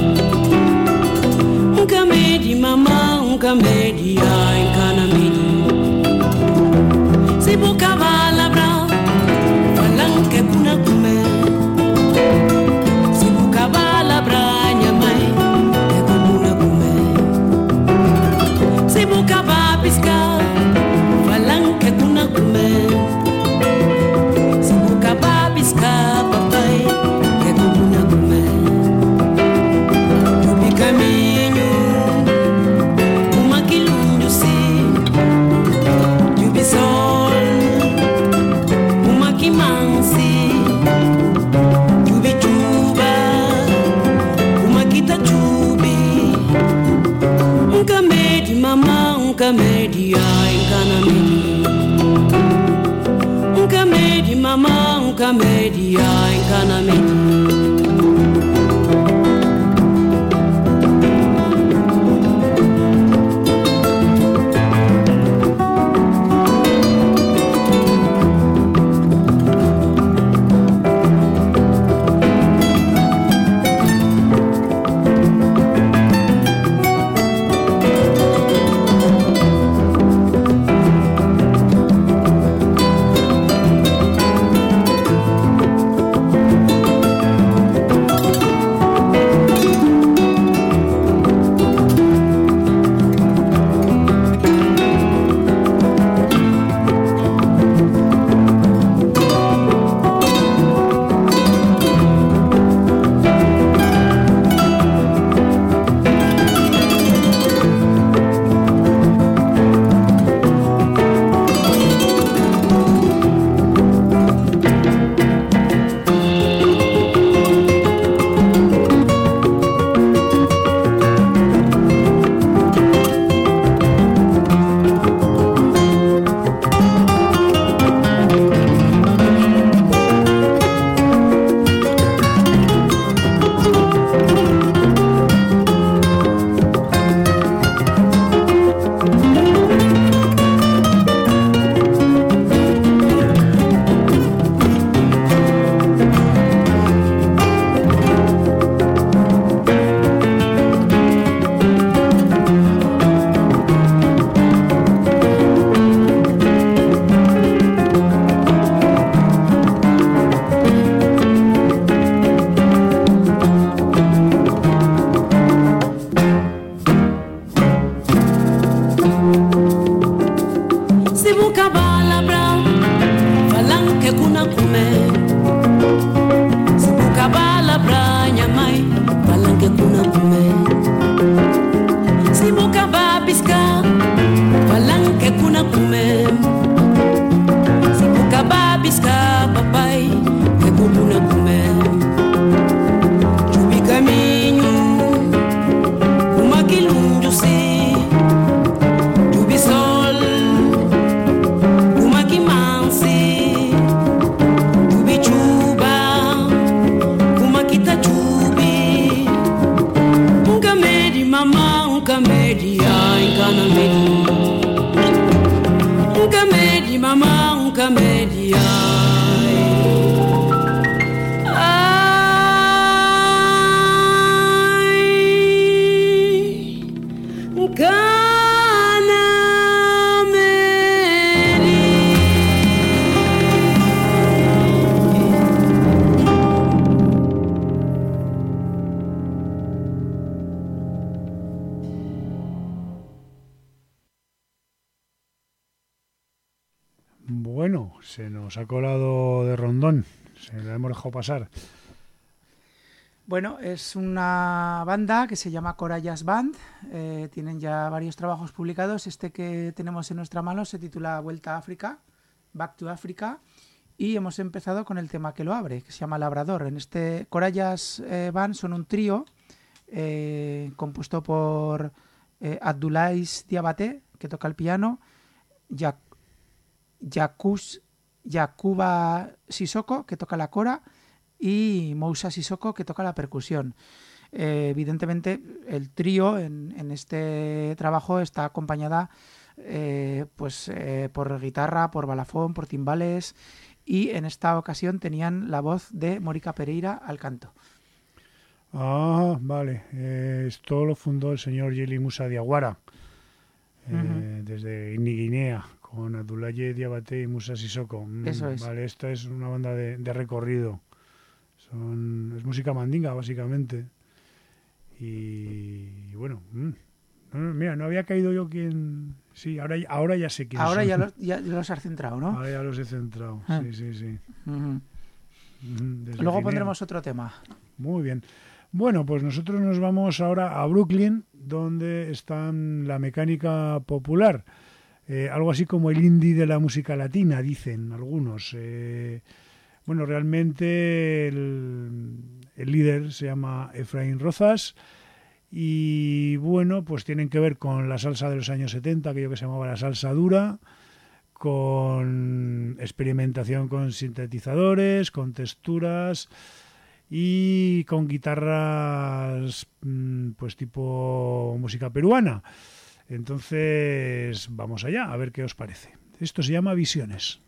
unkamedi mama unkamedi ainkanamedi sibukavala bra falanke kuna kume sibukavala bra nyamai kuna kume sibukabapiska falanke kuna kume sibukabapiska papai kuna kume tubikaminyu umakilundusi tubisol umakimansi tubichuba umakita chubi unkamedi mama unkamedi ainkanamedi unkamedi mama unkamedi ainkanamedi Bueno, se nos ha colado de rondón, se la hemos dejado pasar. Bueno, es una banda que se llama Corallas Band, eh, tienen ya varios trabajos publicados. Este que tenemos en nuestra mano se titula Vuelta a África, Back to Africa, y hemos empezado con el tema que lo abre, que se llama Labrador. En este Corallas eh, Band son un trío eh, compuesto por eh, Abdoulaye Diabaté, que toca el piano, ya Yakus, Yakuba Sissoko, que toca la cora, y Moussa Sissoko, que toca la percusión. Eh, evidentemente, el trío en, en este trabajo está acompañada eh, pues, eh, por guitarra, por balafón, por timbales y en esta ocasión tenían la voz de Mónica Pereira al canto. Ah, vale. Eh, esto lo fundó el señor Yeli Musa Diawara, eh, uh-huh. desde Guinea, con Abdoulaye Diabaté y Musa Sissoko. Mm, Eso es. Vale, esta es una banda de, de recorrido. Son, es música mandinga, básicamente. Y, y bueno, mm, no, mira, no había caído yo quién... Sí, ahora, ahora ya sé quién Ahora son. ya los, ya los has centrado, ¿no? Ahora ya los he centrado, ah. sí, sí, sí. Uh-huh. Desde Luego Guinea. pondremos otro tema. Muy bien. Bueno, pues nosotros nos vamos ahora a Brooklyn, donde están la mecánica popular. Eh, algo así como el indie de la música latina, dicen algunos. Eh, bueno, realmente el, el líder se llama Efraín Rozas y bueno, pues tienen que ver con la salsa de los años setenta, aquello que se llamaba la salsa dura, con experimentación con sintetizadores, con texturas y con guitarras pues tipo música peruana. Entonces, vamos allá, a ver qué os parece. Esto se llama Visiones.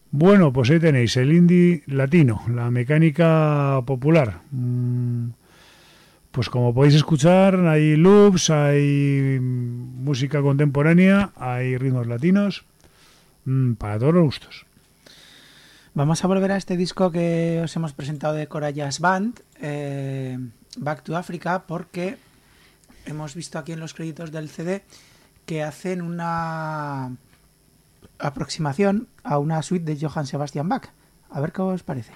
Bueno, pues ahí tenéis el indie latino, la mecánica popular. Mm, Pues como podéis escuchar, hay loops, hay música contemporánea, hay ritmos latinos, mm, para todos los gustos. Vamos a volver a este disco que os hemos presentado de Cora Jazz Band, eh, Back to Africa, porque hemos visto aquí en los créditos del C D que hacen una aproximación a una suite de Johann Sebastian Bach. A ver qué os parece.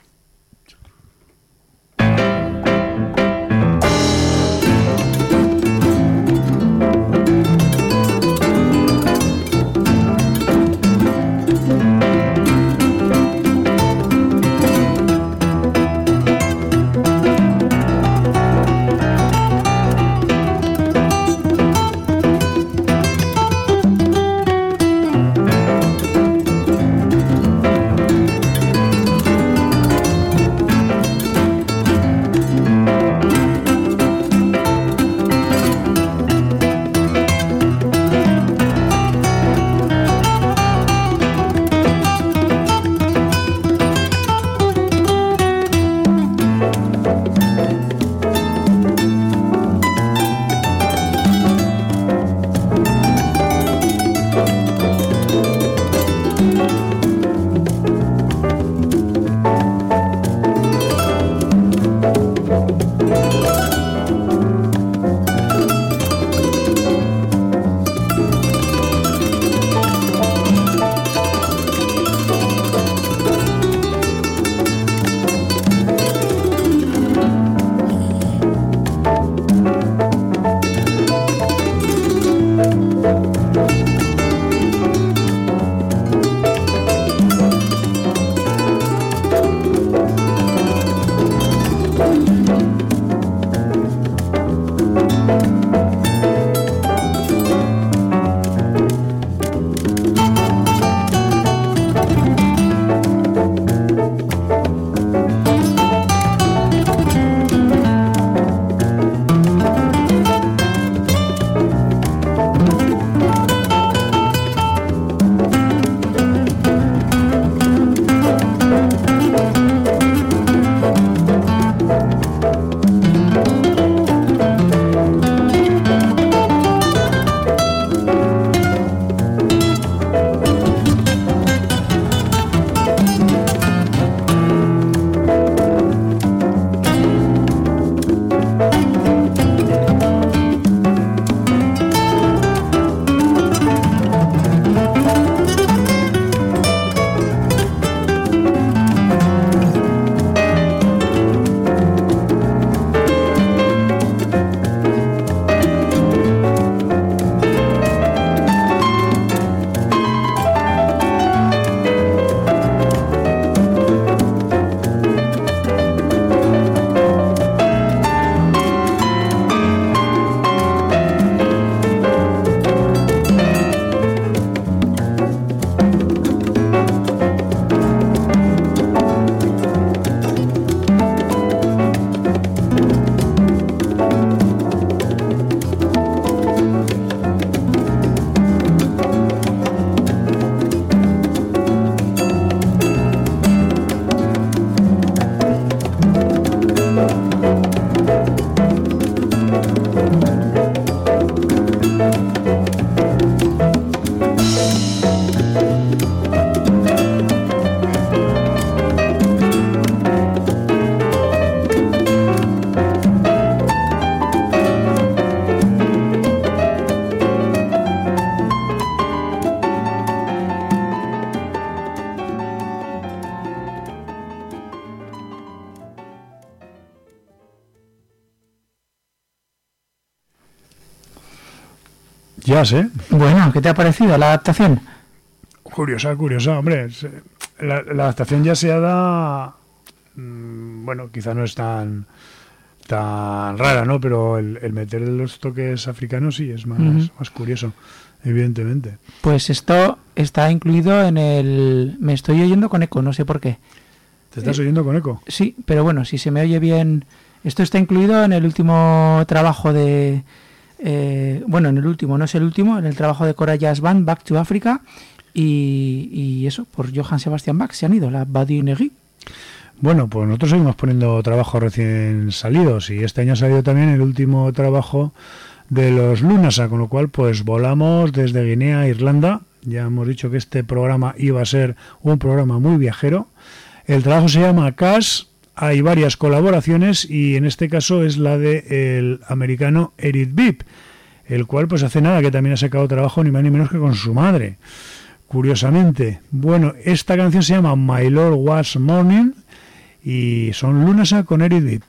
Ya sé. Bueno, ¿qué te ha parecido la adaptación? Curiosa, curiosa, hombre. La, la adaptación ya se ha dado, mmm, bueno, quizá no es tan tan rara, ¿no? Pero el, el meter los toques africanos sí es más, uh-huh. más curioso, evidentemente. Pues esto está incluido en el... Me estoy oyendo con eco, no sé por qué. ¿Te estás eh, oyendo con eco? Sí, pero bueno, si se me oye bien... Esto está incluido en el último trabajo de... Eh, bueno, en el último, no es el último, en el trabajo de Cora Jazz Band, Back to Africa, y, y eso, por Johann Sebastian Bach se han ido, la Badinnerie. Bueno, pues nosotros seguimos poniendo trabajos recién salidos y este año ha salido también el último trabajo de los Lunasa, con lo cual pues volamos desde Guinea a Irlanda. Ya hemos dicho que este programa iba a ser un programa muy viajero. El trabajo se llama Cash, hay varias colaboraciones y en este caso es la de el americano Eric Bibb, el cual pues hace nada que también ha sacado trabajo ni más ni menos que con su madre, curiosamente. Bueno, esta canción se llama My Lord Was Morning y son Lunasa con Eric Bibb.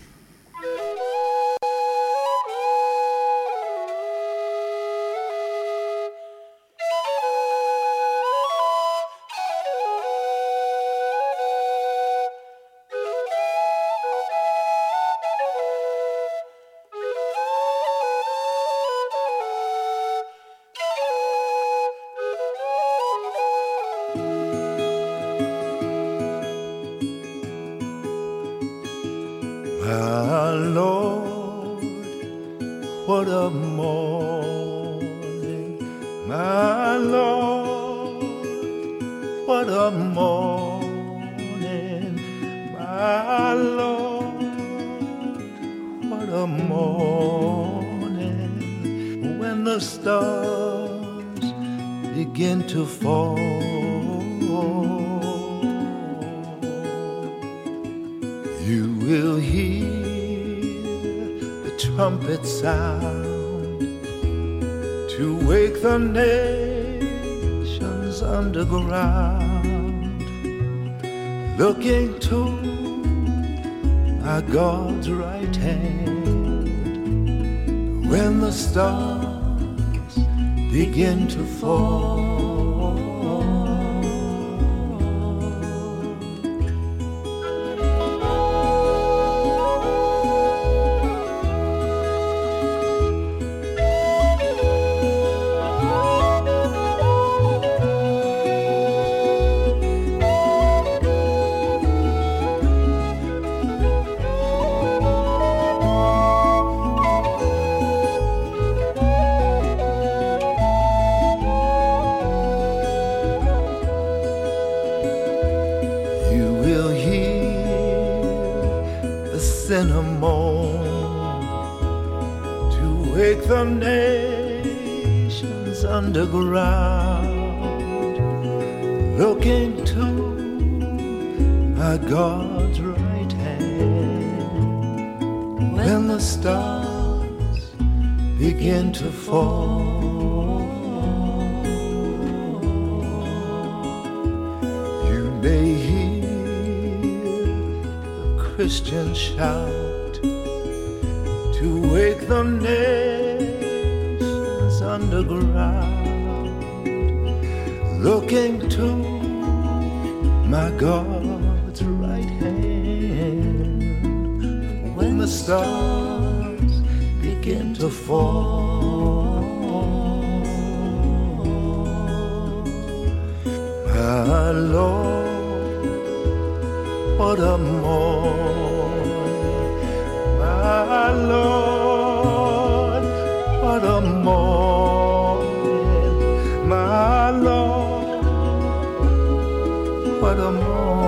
My Lord, what a morning, my Lord, what a morning, my Lord, what a morning, when the stars begin to fall. You will hear the trumpet sound to wake the nations underground, looking to our God's right hand. When the stars begin to fall, the nations underground, looking to our God's right hand. When the stars begin to fall, you may hear the Christian shout to wake the nations underground, looking to my God's right hand. When the stars begin to fall, my Lord, what a morning, my Lord, what a morning, my Lord, what a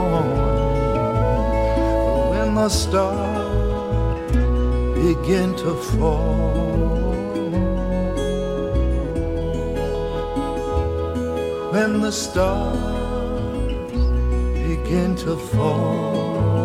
morning, when the stars begin to fall, when the stars begin to fall.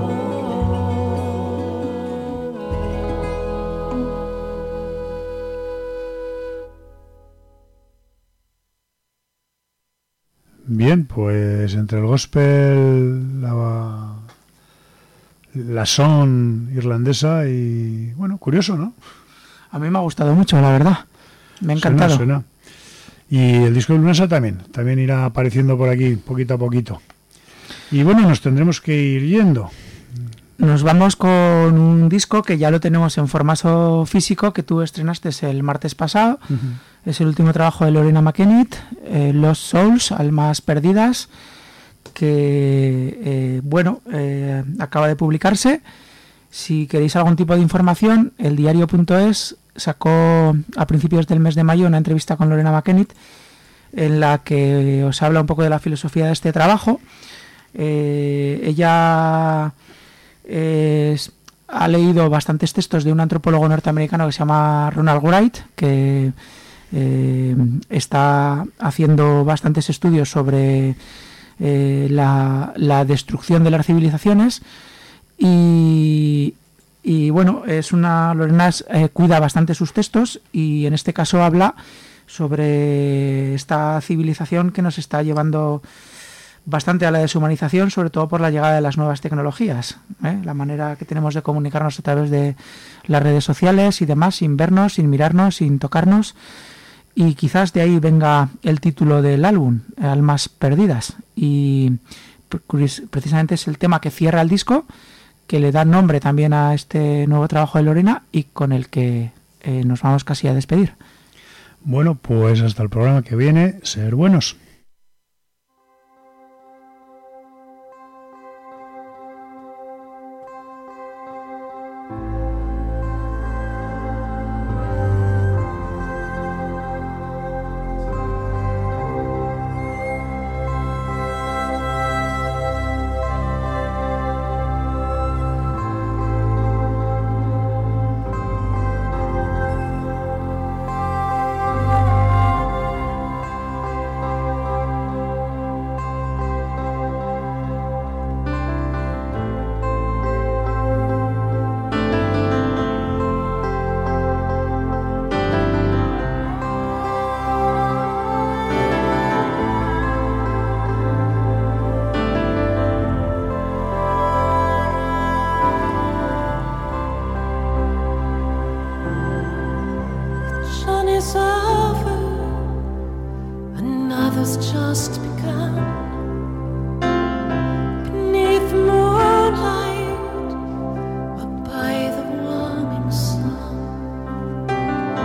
Bien, pues entre el gospel, la, la son irlandesa y, bueno, curioso, ¿no? A mí me ha gustado mucho, la verdad. Me ha encantado. Suena, suena. Y el disco de Lunasa también, también irá apareciendo por aquí, poquito a poquito. Y bueno, nos tendremos que ir yendo. Nos vamos con un disco que ya lo tenemos en formato físico, que tú estrenaste el martes pasado. Uh-huh. Es el último trabajo de Lorena McKennitt, eh, Lost Souls, Almas Perdidas, que, eh, bueno, eh, acaba de publicarse. Si queréis algún tipo de información, el diario punto es sacó a principios del mes de mayo una entrevista con Lorena McKennitt, en la que os habla un poco de la filosofía de este trabajo. Eh, ella eh, ha leído bastantes textos de un antropólogo norteamericano que se llama Ronald Wright, que eh, está haciendo bastantes estudios sobre eh, la, la destrucción de las civilizaciones y, y bueno, es una Lorena eh, cuida bastante sus textos y en este caso habla sobre esta civilización que nos está llevando bastante a la deshumanización, sobre todo por la llegada de las nuevas tecnologías, ¿eh? La manera que tenemos de comunicarnos a través de las redes sociales y demás, sin vernos, sin mirarnos, sin tocarnos, y quizás de ahí venga el título del álbum, Almas Perdidas, y precisamente es el tema que cierra el disco, que le da nombre también a este nuevo trabajo de Lorena y con el que eh, nos vamos casi a despedir. Bueno, pues hasta el programa que viene, ser buenos.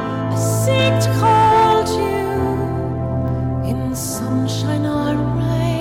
Sunshine or rain.